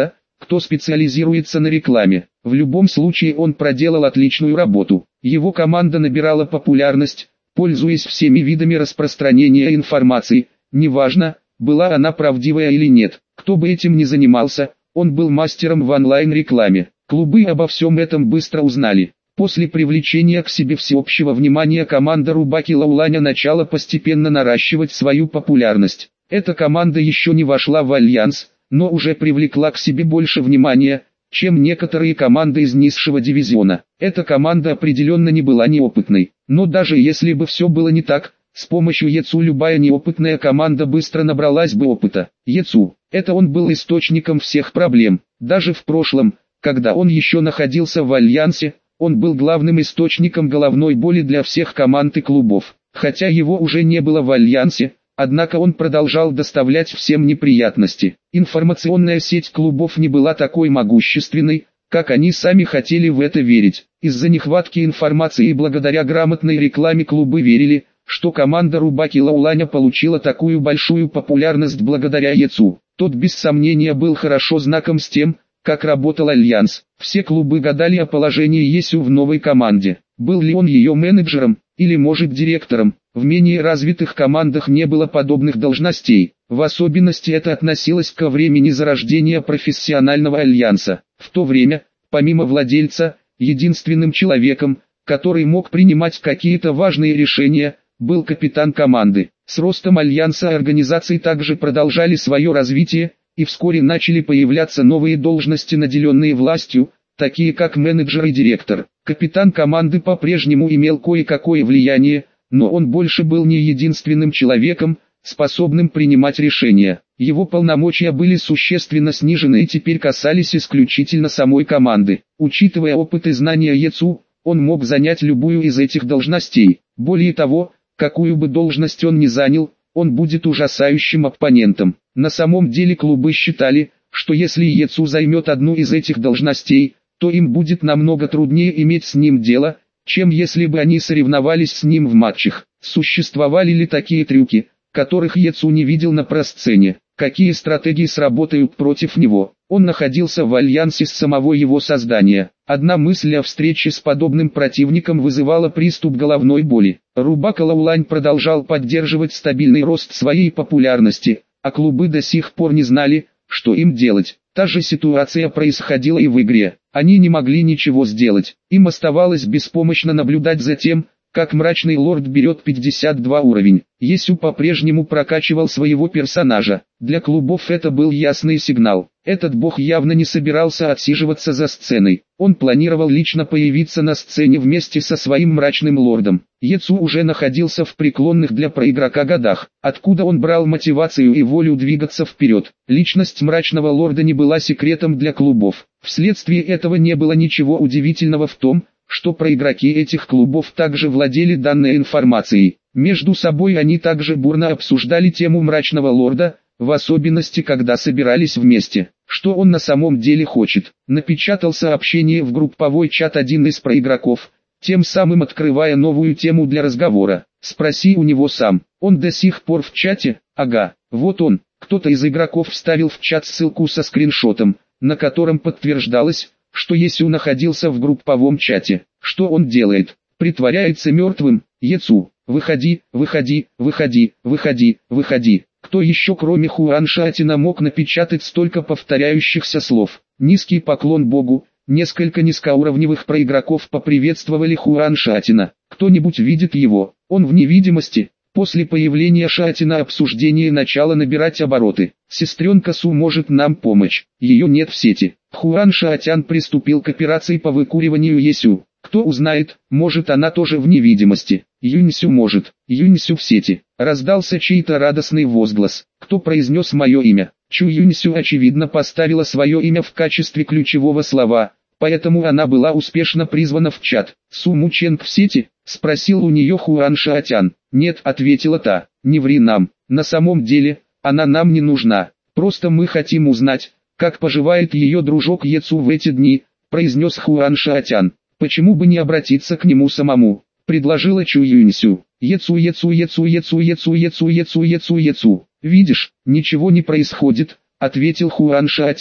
кто специализируется на рекламе. В любом случае он проделал отличную работу. Его команда набирала популярность, пользуясь всеми видами распространения информации, неважно, была она правдивая или нет. Кто бы этим ни занимался, он был мастером в онлайн-рекламе. Клубы обо всем этом быстро узнали. После привлечения к себе всеобщего внимания команда Рубаки Лауланя начала постепенно наращивать свою популярность. Эта команда еще не вошла в альянс, но уже привлекла к себе больше внимания, чем некоторые команды из низшего дивизиона. Эта команда определенно не была неопытной. Но даже если бы все было не так, с помощью Ецу любая неопытная команда быстро набралась бы опыта. Ецу, это он был источником всех проблем. Даже в прошлом, когда он еще находился в альянсе, он был главным источником головной боли для всех команд и клубов. Хотя его уже не было в альянсе, однако он продолжал доставлять всем неприятности. Информационная сеть клубов не была такой могущественной, как они сами хотели в это верить. Из-за нехватки информации и благодаря грамотной рекламе клубы верили, что команда Рубаки Лауланя получила такую большую популярность благодаря Ецу. Тот без сомнения был хорошо знаком с тем, как работал альянс. Все клубы гадали о положении Есю в новой команде. Был ли он ее менеджером, или может директором. В менее развитых командах не было подобных должностей. В особенности это относилось ко времени зарождения профессионального альянса. В то время, помимо владельца, единственным человеком, который мог принимать какие-то важные решения, был капитан команды. С ростом альянса организации также продолжали свое развитие, и вскоре начали появляться новые должности, наделенные властью, такие как менеджер и директор. Капитан команды по-прежнему имел кое-какое влияние, но он больше был не единственным человеком, способным принимать решения. Его полномочия были существенно снижены и теперь касались исключительно самой команды. Учитывая опыт и знания Ецу, он мог занять любую из этих должностей. Более того, какую бы должность он ни занял, он будет ужасающим оппонентом. На самом деле клубы считали, что если Ецу займет одну из этих должностей, то им будет намного труднее иметь с ним дело, чем если бы они соревновались с ним в матчах. Существовали ли такие трюки, которых Ецу не видел на просцене? Какие стратегии сработают против него? Он находился в альянсе с самого его создания. Одна мысль о встрече с подобным противником вызывала приступ головной боли. Рубака Лаулань продолжал поддерживать стабильный рост своей популярности, а клубы до сих пор не знали, что им делать. Та же ситуация происходила и в игре. Они не могли ничего сделать. Им оставалось беспомощно наблюдать за тем, как Мрачный Лорд берет пятьдесят два уровень. Есю по-прежнему прокачивал своего персонажа. Для клубов это был ясный сигнал. Этот бог явно не собирался отсиживаться за сценой. Он планировал лично появиться на сцене вместе со своим Мрачным Лордом. Ецу уже находился в преклонных для проигрока годах. Откуда он брал мотивацию и волю двигаться вперед? Личность Мрачного Лорда не была секретом для клубов. Вследствие этого не было ничего удивительного в том, что проигроки этих клубов также владели данной информацией. Между собой они также бурно обсуждали тему Мрачного Лорда, в особенности когда собирались вместе. Что он на самом деле хочет? Напечатал сообщение в групповой чат один из проигроков, тем самым открывая новую тему для разговора. Спроси у него сам. Он до сих пор в чате? Ага, вот он. Кто-то из игроков вставил в чат ссылку со скриншотом, на котором подтверждалось, что Есю находился в групповом чате. Что он делает? Притворяется мертвым. Ецу, выходи, выходи, выходи, выходи, выходи. Кто еще кроме Хуан Шаотина мог напечатать столько повторяющихся слов? Низкий поклон Богу. Несколько низкоуровневых проигроков поприветствовали Хуан Шаотина. Кто-нибудь видит его? Он в невидимости. После появления Шаотина обсуждение начало набирать обороты. Сестренка Су может нам помочь. Ее нет в сети. Хуан Шаотян приступил к операции по выкуриванию Есю. Кто узнает, может она тоже в невидимости. Юньсю может. Юньсю в сети. Раздался чей-то радостный возглас. Кто произнес мое имя? Чу Юньсю очевидно поставила свое имя в качестве ключевого слова, поэтому она была успешно призвана в чат. Су Мученг в сети? Спросил у нее Хуан Шаотян. Нет, ответила та. Не ври нам. На самом деле, она нам не нужна. Просто мы хотим узнать, как поживает ее дружок Ецу в эти дни, произнес Хуан Шаотян. Почему бы не обратиться к нему самому? Предложила Чу Юньсю. Ецу, Ецу, Ецу, Ецу, Ецу, Ецу, Ецу, Ецу, Ецу. Видишь, ничего не происходит, ответил Хуан Шаотян.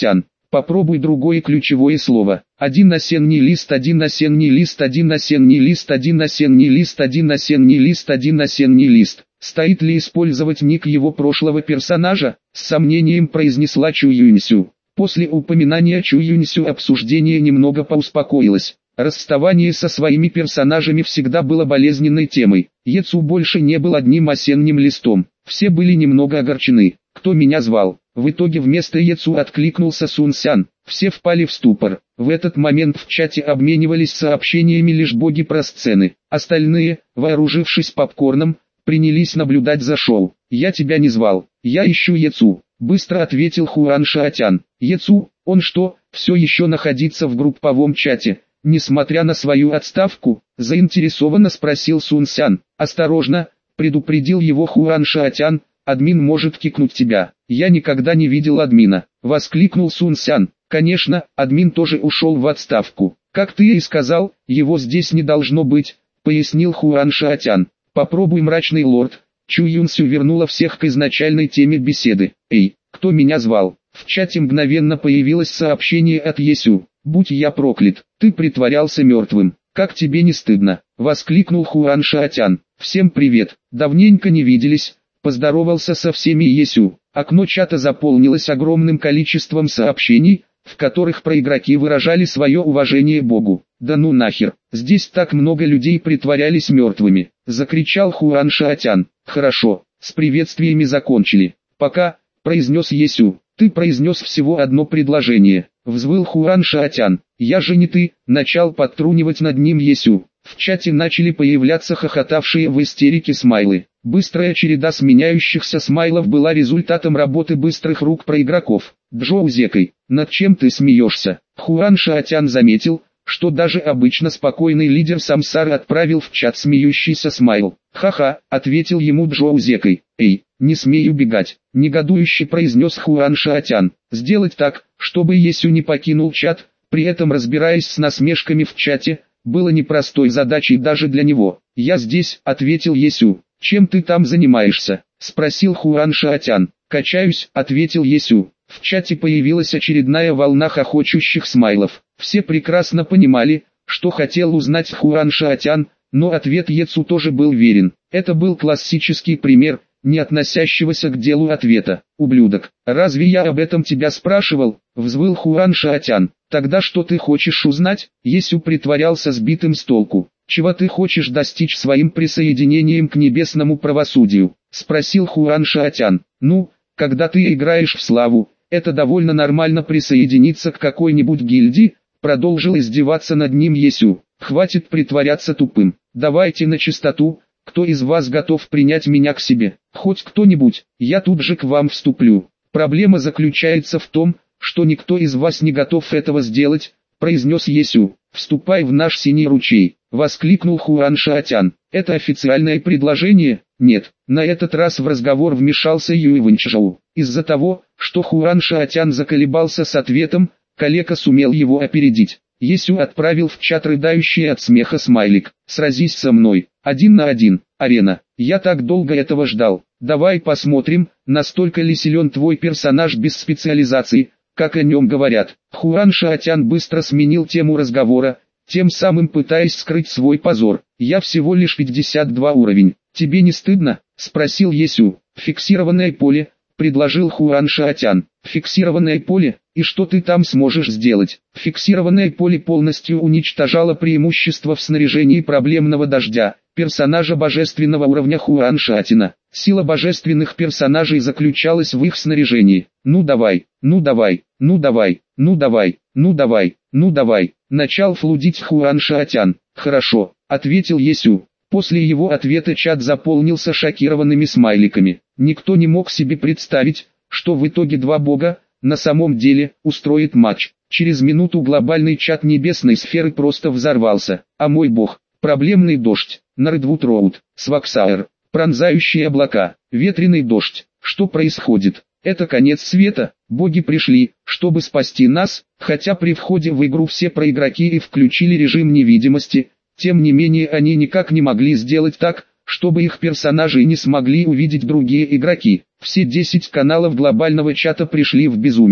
Попробуй другое ключевое слово. Один осенний лист, один осенний лист, один осенний лист, один осенний лист, один осенний лист, один осенний лист. Стоит ли использовать ник его прошлого персонажа? С сомнением произнесла Чу Юньсю. После упоминания Чу Юньсю обсуждение немного поуспокоилось. Расставание со своими персонажами всегда было болезненной темой. Ецу больше не был одним осенним листом. Все были немного огорчены. Кто меня звал? В итоге вместо Ецу откликнулся Сун Сян. Все впали в ступор. В этот момент в чате обменивались сообщениями лишь боги про сцены. Остальные, вооружившись попкорном, принялись наблюдать за шоу. «Я тебя не звал, я ищу Ецу», — быстро ответил Хуан Шаотян. «Ецу, он что, все еще находится в групповом чате, несмотря на свою отставку?» — заинтересованно спросил Сун Сян. «Осторожно», — предупредил его Хуан Шаотян, — «админ может кикнуть тебя». «Я никогда не видел админа», — воскликнул Сун Сян. «Конечно, админ тоже ушел в отставку. Как ты и сказал, его здесь не должно быть», — пояснил Хуан Шаотян. «Попробуй, мрачный лорд». Чу Юньсю вернула всех к изначальной теме беседы. «Эй, кто меня звал?» В чате мгновенно появилось сообщение от Есю. «Будь я проклят, ты притворялся мертвым. Как тебе не стыдно?» — воскликнул Хуан Шаотян. «Всем привет, давненько не виделись», — поздоровался со всеми Есю. Окно чата заполнилось огромным количеством сообщений, в которых проигроки выражали свое уважение Богу. «Да ну нахер, здесь так много людей притворялись мертвыми», — закричал Хуан Шаотян. «Хорошо, с приветствиями закончили. Пока», — произнес Есю. «Ты произнес всего одно предложение», — взвыл Хуан Шаотян. «Я же не ты», — начал подтрунивать над ним Есю. В чате начали появляться хохотавшие в истерике смайлы. Быстрая череда сменяющихся смайлов была результатом работы быстрых рук проигроков. «Джоу Зекой, над чем ты смеешься?» Хуан Шаотян заметил, что даже обычно спокойный лидер Самсары отправил в чат смеющийся смайл. «Ха-ха», — ответил ему Джоу Зекой. «Эй, не смей убегать», — негодующе произнес Хуан Шаотян. «Сделать так, чтобы Есю не покинул чат», при этом разбираясь с насмешками в чате, было непростой задачей даже для него. «Я здесь», — ответил Есю. «Чем ты там занимаешься?» — спросил Хуан Шаотян. «Качаюсь», — ответил Есю. В чате появилась очередная волна хохочущих смайлов. Все прекрасно понимали, что хотел узнать Хуан Шаотян, но ответ Ецу тоже был верен. Это был классический пример, не относящегося к делу ответа. «Ублюдок, разве я об этом тебя спрашивал?» — взвыл Хуан Шаотян. «Тогда что ты хочешь узнать?» Есю притворялся сбитым с толку. «Чего ты хочешь достичь своим присоединением к небесному правосудию?» — спросил Хуан Шаотян. «Ну, когда ты играешь в славу, это довольно нормально присоединиться к какой-нибудь гильдии», — продолжил издеваться над ним Есю. «Хватит притворяться тупым. Давайте на чистоту, кто из вас готов принять меня к себе? Хоть кто-нибудь, я тут же к вам вступлю. Проблема заключается в том, что никто из вас не готов этого сделать», — произнес Есю. «Вступай в наш синий ручей», — воскликнул Хуан Шаотян. «Это официальное предложение?» «Нет». На этот раз в разговор вмешался Юй Вэньчжоу. Из-за того, что Хуан Шаотян заколебался с ответом, калека сумел его опередить. Есю отправил в чат рыдающий от смеха смайлик. «Сразись со мной, один на один, арена. Я так долго этого ждал. Давай посмотрим, настолько ли силен твой персонаж без специализации, как о нем говорят». Хуан Шаотян быстро сменил тему разговора, тем самым пытаясь скрыть свой позор. «Я всего лишь пятьдесят два уровень. Тебе не стыдно?» — спросил Есю. «Фиксированное поле», — предложил Хуан Шаотян. «Фиксированное поле? И что ты там сможешь сделать?» Фиксированное поле полностью уничтожало преимущество в снаряжении проблемного дождя, персонажа божественного уровня Хуан Шаотяна. Сила божественных персонажей заключалась в их снаряжении. «Ну давай, ну давай, ну давай, ну давай, ну давай, ну давай», — начал флудить Хуан Шаотян. «Хорошо», — ответил Есю. После его ответа чат заполнился шокированными смайликами. Никто не мог себе представить, что в итоге два бога, на самом деле, устроит матч. Через минуту глобальный чат небесной сферы просто взорвался. «А мой бог, проблемный дождь, на Редвуд Роуд, Сваксаер, пронзающие облака, ветреный дождь, что происходит? Это конец света, боги пришли, чтобы спасти нас», хотя при входе в игру все проигроки и включили режим невидимости, тем не менее они никак не могли сделать так, чтобы их персонажи не смогли увидеть другие игроки. Все десять каналов глобального чата пришли в безумие.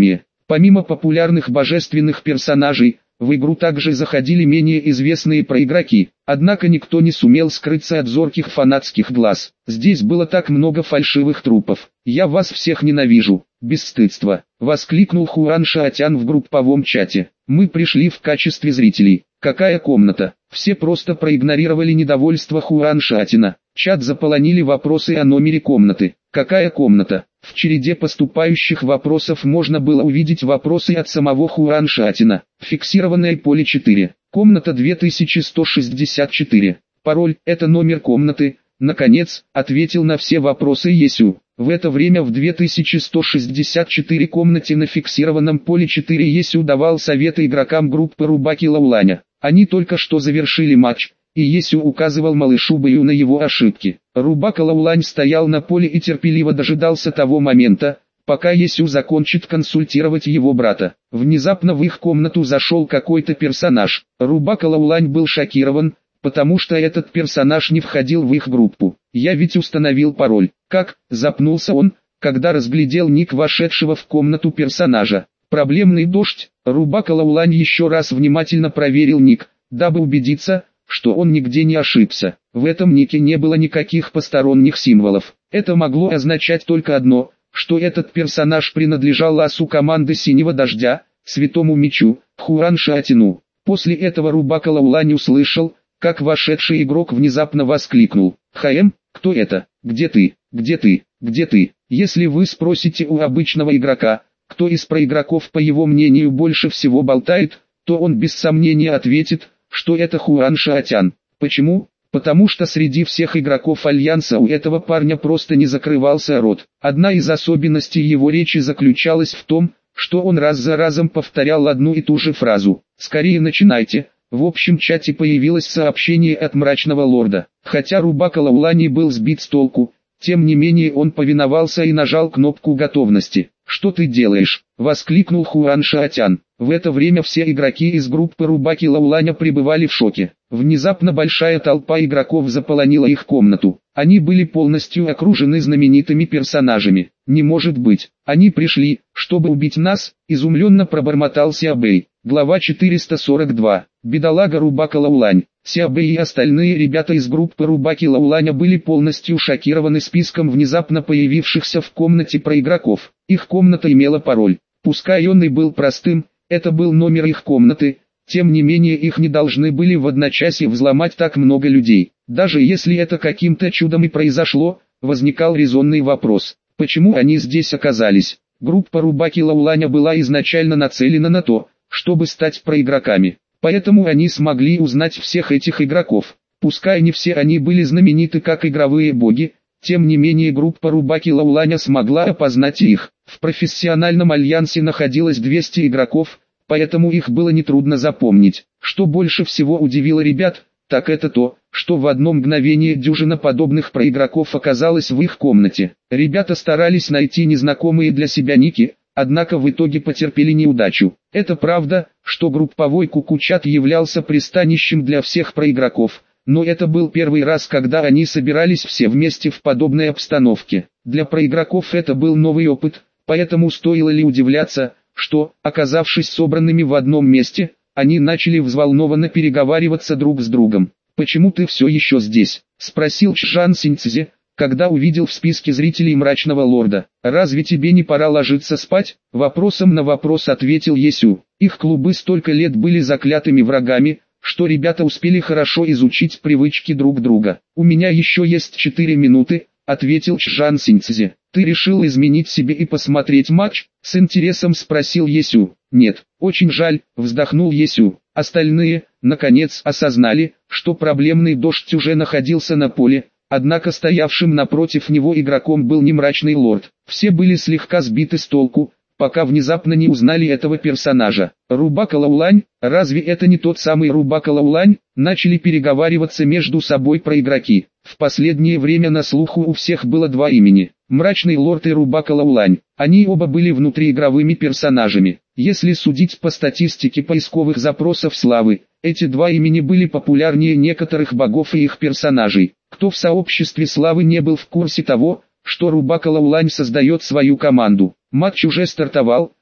Помимо популярных божественных персонажей, в игру также заходили менее известные проигроки, однако никто не сумел скрыться от зорких фанатских глаз. Здесь было так много фальшивых трупов. «Я вас всех ненавижу, бесстыдство!» — воскликнул Хуан Шаотян в групповом чате. «Мы пришли в качестве зрителей. Какая комната?» Все просто проигнорировали недовольство Хуан Шаотяна. Чат заполонили вопросы о номере комнаты. «Какая комната?» В череде поступающих вопросов можно было увидеть вопросы от самого Хуан Шаотяна. Фиксированное поле четыре. Комната две тысячи сто шестьдесят четыре. Пароль – это номер комнаты. Наконец, ответил на все вопросы Есю. В это время в две тысячи сто шестьдесят четыре комнате на фиксированном поле четыре Есю давал советы игрокам группы Рубаки Лауланя. Они только что завершили матч, и Есю указывал малышу Бэю на его ошибки. Рубака Лаулань стоял на поле и терпеливо дожидался того момента, пока Есю закончит консультировать его брата. Внезапно в их комнату зашел какой-то персонаж. Рубака Лаулань был шокирован, потому что этот персонаж не входил в их группу. «Я ведь установил пароль». «Как?» – запнулся он, когда разглядел ник вошедшего в комнату персонажа. «Проблемный дождь». Рубака Лаулань еще раз внимательно проверил ник, дабы убедиться, что он нигде не ошибся. В этом нике не было никаких посторонних символов. Это могло означать только одно, что этот персонаж принадлежал асу команды Синего Дождя, Святому Мечу, Хуан Шаотяну. После этого Рубака Лаулань услышал, как вошедший игрок внезапно воскликнул: «Хаэм, кто это? Где ты? Где ты? Где ты?» Если вы спросите у обычного игрока, кто из проигроков по его мнению больше всего болтает, то он без сомнения ответит, что это Хуан Шаотян. Почему? Потому что среди всех игроков Альянса у этого парня просто не закрывался рот. Одна из особенностей его речи заключалась в том, что он раз за разом повторял одну и ту же фразу. «Скорее начинайте». В общем чате появилось сообщение от Мрачного Лорда. Хотя Рубака Лаулань был сбит с толку, тем не менее он повиновался и нажал кнопку готовности. «Что ты делаешь?» — воскликнул Хуан Шаотян. В это время все игроки из группы Рубаки Лауланя пребывали в шоке. Внезапно большая толпа игроков заполонила их комнату. Они были полностью окружены знаменитыми персонажами. «Не может быть, они пришли, чтобы убить нас», — изумленно пробормотал Сяобэй. Глава четыреста сорок два. Бедолага Рубака Лаулань. Сяобэй и остальные ребята из группы Рубаки Лауланя были полностью шокированы списком внезапно появившихся в комнате проигроков. Их комната имела пароль. Пускай он и был простым, это был номер их комнаты, тем не менее их не должны были в одночасье взломать так много людей. Даже если это каким-то чудом и произошло, возникал резонный вопрос: почему они здесь оказались? Группа Рубаки Лауланя была изначально нацелена на то, чтобы стать проигроками. Поэтому они смогли узнать всех этих игроков. Пускай не все они были знамениты как игровые боги, тем не менее группа Рубаки Лауланя смогла опознать их. В профессиональном альянсе находилось двести игроков, поэтому их было нетрудно запомнить. Что больше всего удивило ребят, так это то, что в одно мгновение дюжина подобных проигроков оказалась в их комнате. Ребята старались найти незнакомые для себя ники, однако в итоге потерпели неудачу. Это правда, что групповой кукучат являлся пристанищем для всех проигроков, но это был первый раз, когда они собирались все вместе в подобной обстановке. Для проигроков это был новый опыт, поэтому стоило ли удивляться, что, оказавшись собранными в одном месте, они начали взволнованно переговариваться друг с другом. «Почему ты все еще здесь?» — спросил Чжан Синьцзи, когда увидел в списке зрителей Мрачного Лорда. «Разве тебе не пора ложиться спать?» Вопросом на вопрос ответил Есю. Их клубы столько лет были заклятыми врагами, что ребята успели хорошо изучить привычки друг друга. «У меня еще есть четыре минуты», — ответил Чжан Синьцзи. «Ты решил изменить себе и посмотреть матч?» — с интересом спросил Есю. «Нет, очень жаль», — вздохнул Есю. Остальные, наконец, осознали, что проблемный дождь уже находился на поле, однако стоявшим напротив него игроком был не Мрачный Лорд. Все были слегка сбиты с толку, пока внезапно не узнали этого персонажа. «Рубака Лаулань, разве это не тот самый Рубака Лаулань?» Начали переговариваться между собой проигроки. В последнее время на слуху у всех было два имени: Мрачный Лорд и Рубака Лаулань. Они оба были внутриигровыми персонажами. Если судить по статистике поисковых запросов славы, эти два имени были популярнее некоторых богов и их персонажей. Кто в сообществе славы не был в курсе того, что Рубака Лаулань создает свою команду? Матч уже стартовал,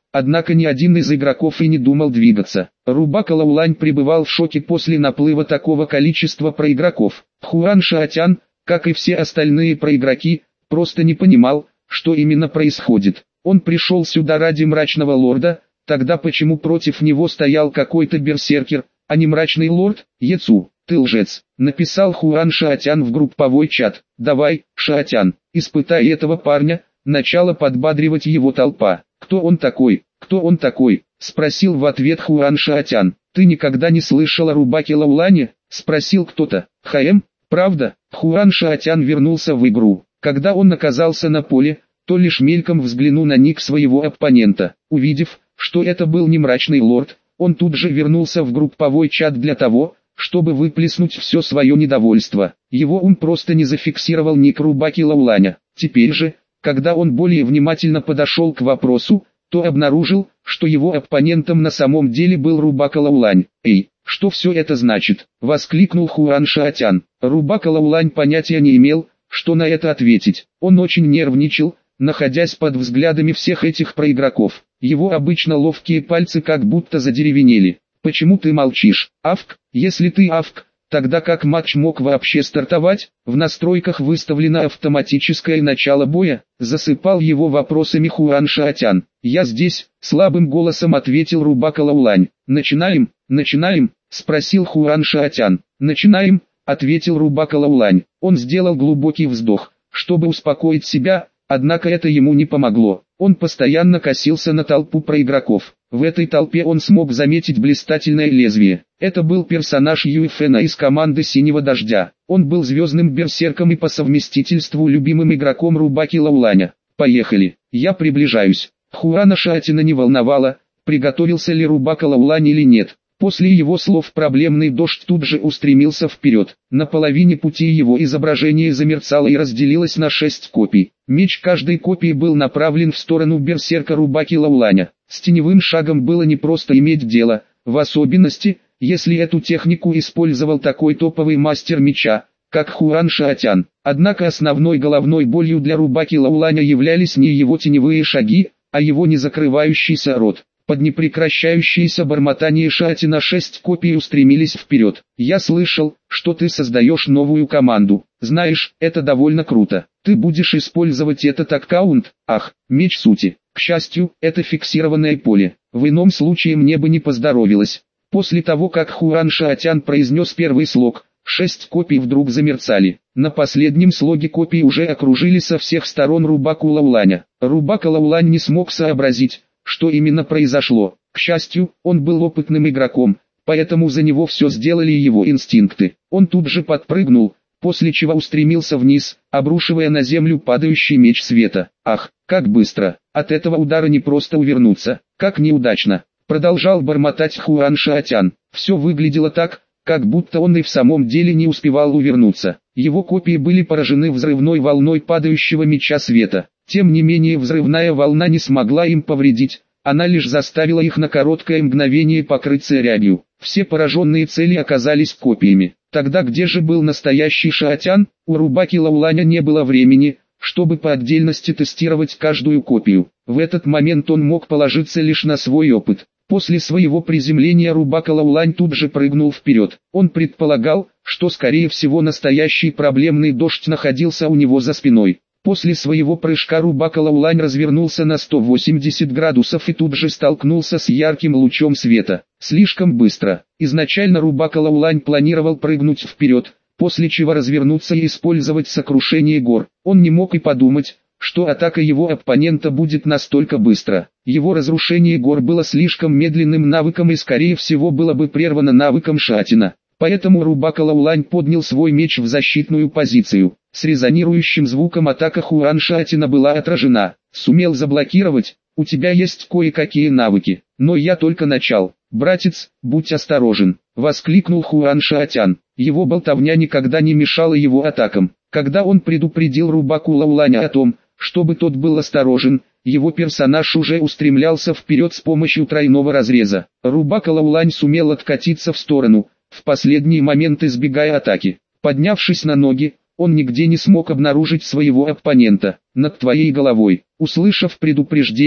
однако ни один из игроков и не думал двигаться. Рубака Лаулань пребывал в шоке после наплыва такого количества проигроков. Хуан Шаотян, как и все остальные проигроки, просто не понимал, что именно происходит. Он пришел сюда ради мрачного лорда, тогда почему против него стоял какой-то берсеркер, а не мрачный лорд? Ецу, ты лжец, написал Хуан Шаотян в групповой чат. Давай, Шаотян, испытай этого парня. Начала подбадривать его толпа. Кто он такой? Кто он такой? Спросил в ответ Хуан Шаотян. Ты никогда не слышал о Рубаке Лаулане? Спросил кто-то. ХМ? Правда? Хуан Шаотян вернулся в игру. Когда он оказался на поле, то лишь мельком взглянул на ник своего оппонента. Увидев, что это был не мрачный лорд, он тут же вернулся в групповой чат для того, чтобы выплеснуть все свое недовольство. Его ум просто не зафиксировал ник Рубаки Лауланя. Теперь же, когда он более внимательно подошел к вопросу, то обнаружил, что его оппонентом на самом деле был Рубака Лаулань. «Эй, что все это значит?» — воскликнул Хуан Шаотян. Рубака Лаулань понятия не имел, что на это ответить. Он очень нервничал, находясь под взглядами всех этих проигроков. Его обычно ловкие пальцы как будто задеревенели. «Почему ты молчишь, Авк? Если ты Авк, тогда как матч мог вообще стартовать? В настройках выставлено автоматическое начало боя», засыпал его вопросами Хуан Шаотян. «Я здесь», слабым голосом ответил Рубака Лаулань. «Начинаем, начинаем?» спросил Хуан Шаотян. «Начинаем», ответил Рубака Лаулань. Он сделал глубокий вздох, чтобы успокоить себя, однако это ему не помогло. Он постоянно косился на толпу проигроков. В этой толпе он смог заметить блистательное лезвие. Это был персонаж Юэфэна из команды Синего Дождя. Он был звездным берсерком и по совместительству любимым игроком Рубаки Лауланя. «Поехали, я приближаюсь». Хуана Шаотяна не волновало, приготовился ли Рубака Лаулань или нет. После его слов проблемный дождь тут же устремился вперед. На половине пути его изображение замерцало и разделилось на шесть копий. Меч каждой копии был направлен в сторону берсерка Рубаки Лауланя. С теневым шагом было непросто иметь дело, в особенности, если эту технику использовал такой топовый мастер меча, как Хуан Шаотян. Однако основной головной болью для Рубаки Лауланя являлись не его теневые шаги, а его незакрывающийся рот. Под непрекращающееся бормотание Шаотяна шесть копий устремились вперед. «Я слышал, что ты создаешь новую команду. Знаешь, это довольно круто. Ты будешь использовать этот аккаунт? Ах, меч сути. К счастью, это фиксированное поле. В ином случае мне бы не поздоровилось». После того, как Хуан Шаотян произнес первый слог, шесть копий вдруг замерцали. На последнем слоге копии уже окружили со всех сторон Рубаку Лауланя. Рубака Лаулань не смог сообразить, что именно произошло. К счастью, он был опытным игроком, поэтому за него все сделали его инстинкты. Он тут же подпрыгнул, после чего устремился вниз, обрушивая на землю падающий меч света. «Ах, как быстро! От этого удара не просто увернуться, как неудачно!» Продолжал бормотать Хуан Шаотян. Все выглядело так, как будто он и в самом деле не успевал увернуться. Его копии были поражены взрывной волной падающего меча света. Тем не менее взрывная волна не смогла им повредить, она лишь заставила их на короткое мгновение покрыться рябью. Все пораженные цели оказались копиями. Тогда где же был настоящий Шаотян? У Рубаки Лауланя не было времени, чтобы по отдельности тестировать каждую копию. В этот момент он мог положиться лишь на свой опыт. После своего приземления Рубака Лаулань тут же прыгнул вперед. Он предполагал, что скорее всего настоящий проблемный дождь находился у него за спиной. После своего прыжка Рубака Лаулань развернулся на сто восемьдесят градусов и тут же столкнулся с ярким лучом света. Слишком быстро. Изначально Рубака Лаулань планировал прыгнуть вперед, после чего развернуться и использовать сокрушение гор. Он не мог и подумать, что атака его оппонента будет настолько быстро. Его разрушение гор было слишком медленным навыком и скорее всего было бы прервано навыком Шаотяна. Поэтому Рубака Лаулань поднял свой меч в защитную позицию. С резонирующим звуком атака Хуан Шаотяна была отражена. «Сумел заблокировать? У тебя есть кое-какие навыки, но я только начал. Братец, будь осторожен», — воскликнул Хуан Шаотян. Его болтовня никогда не мешала его атакам. Когда он предупредил Рубаку Лауланя о том, чтобы тот был осторожен, его персонаж уже устремлялся вперед с помощью тройного разреза. Рубака Лаулань сумел откатиться в сторону, в последний момент избегая атаки. Поднявшись на ноги, он нигде не смог обнаружить своего оппонента. «Над твоей головой». Услышав предупреждение,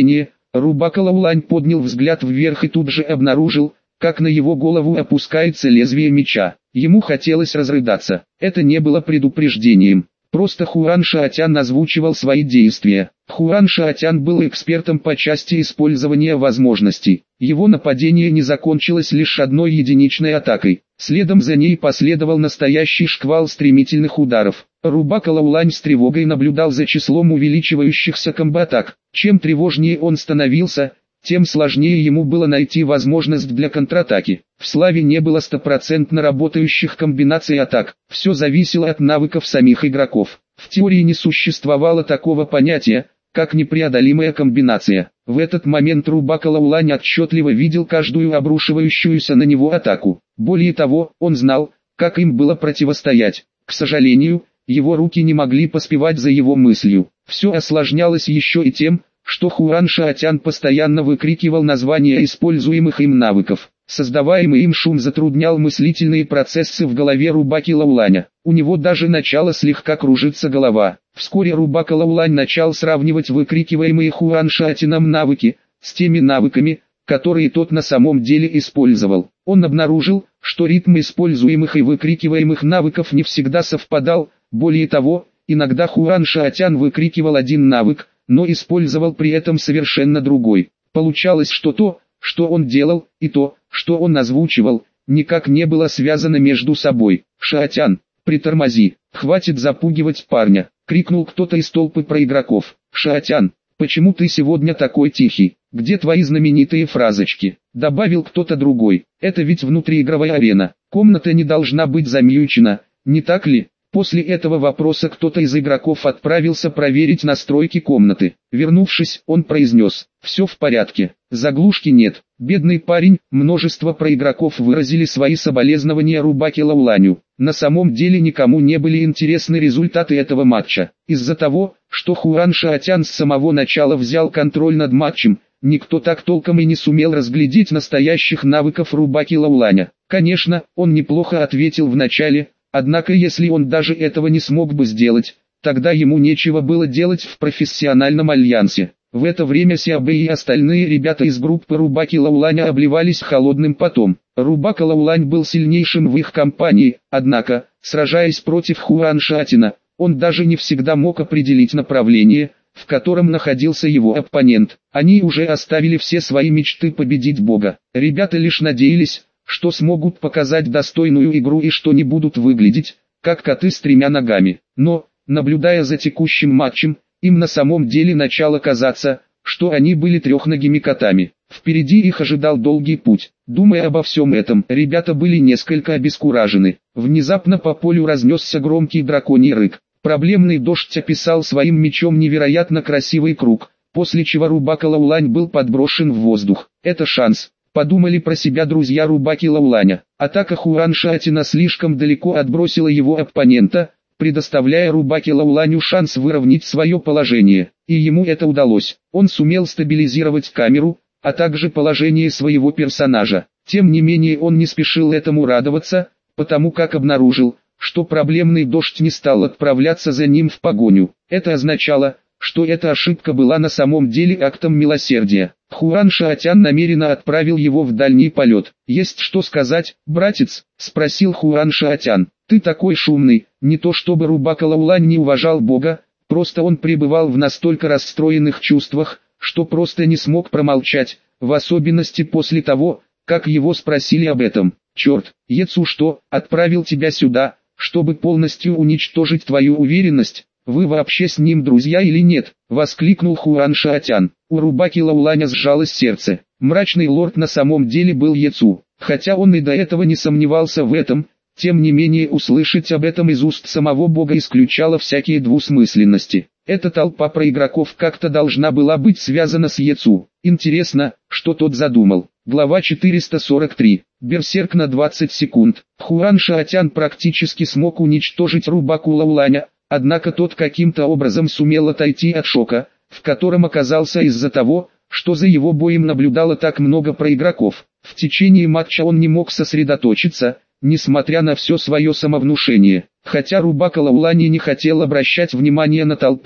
Рубака-Лаулань поднял взгляд вверх и тут же обнаружил, как на его голову опускается лезвие меча. Ему хотелось разрыдаться. Это не было предупреждением. Просто Хуан Шаотян озвучивал свои действия. Хуан Шаотян был экспертом по части использования возможностей. Его нападение не закончилось лишь одной единичной атакой. Следом за ней последовал настоящий шквал стремительных ударов. Рубака-Лаулань с тревогой наблюдал за числом увеличивающихся комбо-атак. Чем тревожнее он становился, тем сложнее ему было найти возможность для контратаки. В славе не было стопроцентно работающих комбинаций атак, все зависело от навыков самих игроков. В теории не существовало такого понятия, как непреодолимая комбинация. В этот момент Рубака-Лаулань отчетливо видел каждую обрушивающуюся на него атаку. Более того, он знал, как им было противостоять. К сожалению, его руки не могли поспевать за его мыслью. Все осложнялось еще и тем, что Хуан Шаотян постоянно выкрикивал названия используемых им навыков. Создаваемый им шум затруднял мыслительные процессы в голове Рубаки-Лауланя. У него даже начала слегка кружиться голова. Вскоре Рубака-Лаулань начал сравнивать выкрикиваемые Хуан Шаотяном навыки с теми навыками, которые тот на самом деле использовал. Он обнаружил, что ритм используемых и выкрикиваемых навыков не всегда совпадал. Более того, иногда Хуан Шаотян выкрикивал один навык, но использовал при этом совершенно другой. Получалось, что то, что он делал, и то, что он озвучивал, никак не было связано между собой. «Шаотян, притормози, хватит запугивать парня», — крикнул кто-то из толпы проигроков. «Шаотян, почему ты сегодня такой тихий? Где твои знаменитые фразочки?» — добавил кто-то другой. «Это ведь внутриигровая арена, комната не должна быть замьючена, не так ли?» После этого вопроса кто-то из игроков отправился проверить настройки комнаты. Вернувшись, он произнес: «Все в порядке, заглушки нет». Бедный парень, множество проигроков выразили свои соболезнования Рубаке-Лауланю. На самом деле никому не были интересны результаты этого матча. Из-за того, что Хуан Шаотян с самого начала взял контроль над матчем, никто так толком и не сумел разглядеть настоящих навыков Рубаки-Лауланя. Конечно, он неплохо ответил в начале. Однако если он даже этого не смог бы сделать, тогда ему нечего было делать в профессиональном альянсе. В это время Сиабэ и остальные ребята из группы Рубаки-Лауланя обливались холодным потом. Рубака-Лаулань был сильнейшим в их компании, однако, сражаясь против Хуан Шаотяна, он даже не всегда мог определить направление, в котором находился его оппонент. Они уже оставили все свои мечты победить Бога. Ребята лишь надеялись, что смогут показать достойную игру и что не будут выглядеть, как коты с тремя ногами. Но, наблюдая за текущим матчем, им на самом деле начало казаться, что они были трехногими котами. Впереди их ожидал долгий путь. Думая обо всем этом, ребята были несколько обескуражены. Внезапно по полю разнесся громкий драконий рык. Проблемный дождь описал своим мечом невероятно красивый круг, после чего Рубака-Лаулань был подброшен в воздух. Это шанс. Подумали про себя друзья Рубаки-Лауланя. Атака Хуан Шаотяна слишком далеко отбросила его оппонента, предоставляя Рубаки-Лауланю шанс выровнять свое положение. И ему это удалось. Он сумел стабилизировать камеру, а также положение своего персонажа. Тем не менее он не спешил этому радоваться, потому как обнаружил, что проблемный дождь не стал отправляться за ним в погоню. Это означало, что эта ошибка была на самом деле актом милосердия. Хуан Шаотян намеренно отправил его в дальний полет. «Есть что сказать, братец?» – спросил Хуан Шаотян. «Ты такой шумный». Не то чтобы Рубака-Лаулань не уважал Бога, просто он пребывал в настолько расстроенных чувствах, что просто не смог промолчать, в особенности после того, как его спросили об этом. «Черт, Ецу что, отправил тебя сюда, чтобы полностью уничтожить твою уверенность? Вы вообще с ним друзья или нет?» — воскликнул Хуан Шаотян. У Рубаки-Лауланя сжалось сердце. Мрачный лорд на самом деле был Ецу. Хотя он и до этого не сомневался в этом, тем не менее услышать об этом из уст самого бога исключало всякие двусмысленности. Эта толпа проигроков как-то должна была быть связана с Ецу. Интересно, что тот задумал. Глава четыреста сорок три. Берсерк на двадцать секунд. Хуан Шаотян практически смог уничтожить Рубаку-Лауланя, однако тот каким-то образом сумел отойти от шока, в котором оказался из-за того, что за его боем наблюдало так много проигроков. В течение матча он не мог сосредоточиться, несмотря на все свое самовнушение. Хотя Рубака-Лаулань не хотел обращать внимание на толпу,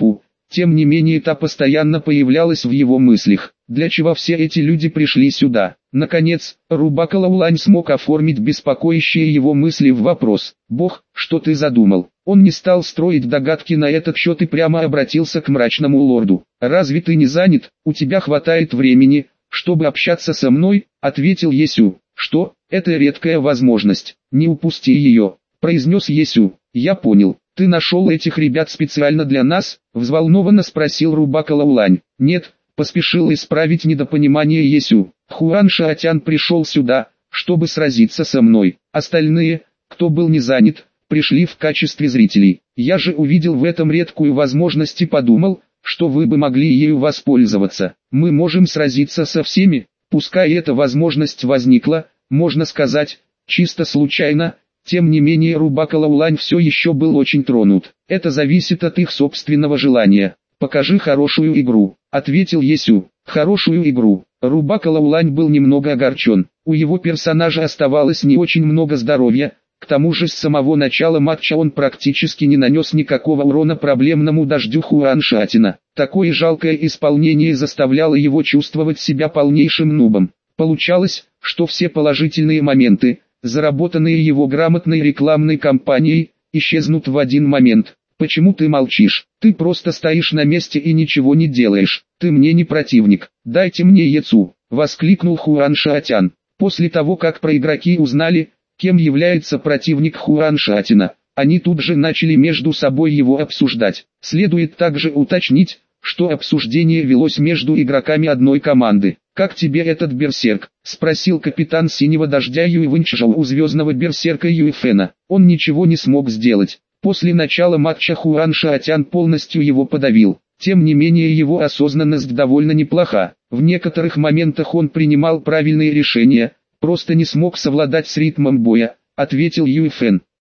Тем не менее та постоянно появлялась в его мыслях. Для чего все эти люди пришли сюда? Наконец, Рубакалаулань смог оформить беспокоящие его мысли в вопрос. «Бог, что ты задумал?» Он не стал строить догадки на этот счет и прямо обратился к мрачному лорду. «Разве ты не занят? У тебя хватает времени, чтобы общаться со мной?» — ответил Есю. «Что? Это редкая возможность. Не упусти ее», — произнес Есю. «Я понял. Ты нашел этих ребят специально для нас?» — взволнованно спросил Рубакалаулань. «Нет», — поспешил исправить недопонимание Есю. «Хуан Шаотян пришел сюда, чтобы сразиться со мной. Остальные, кто был не занят, пришли в качестве зрителей. Я же увидел в этом редкую возможность и подумал, что вы бы могли ею воспользоваться. Мы можем сразиться со всеми, пускай эта возможность возникла, можно сказать, чисто случайно». Тем не менее Рубакалаулань все еще был очень тронут. «Это зависит от их собственного желания. Покажи хорошую игру», — ответил Есю. «Хорошую игру». Рубакалаулань был немного огорчен. У его персонажа оставалось не очень много здоровья, к тому же с самого начала матча он практически не нанес никакого урона проблемному дождю Хуан Шаотяна. Такое жалкое исполнение заставляло его чувствовать себя полнейшим нубом. Получалось, что все положительные моменты, заработанные его грамотной рекламной кампанией, исчезнут в один момент. «Почему ты молчишь? Ты просто стоишь на месте и ничего не делаешь. Ты мне не противник. Дайте мне яйцу!» — воскликнул Хуан Шаотян. После того, как проигроки узнали, кем является противник Хуан Шаотяна, они тут же начали между собой его обсуждать. Следует также уточнить, что обсуждение велось между игроками одной команды. «Как тебе этот берсерк?» — спросил капитан Синего Дождя Юйвэньчжоу у звездного берсерка Юйфена. Он ничего не смог сделать. После начала матча Хуан Шаотян полностью его подавил. Тем не менее его осознанность довольно неплоха. В некоторых моментах он принимал правильные решения, просто не смог совладать с ритмом боя, ответил Юйфен.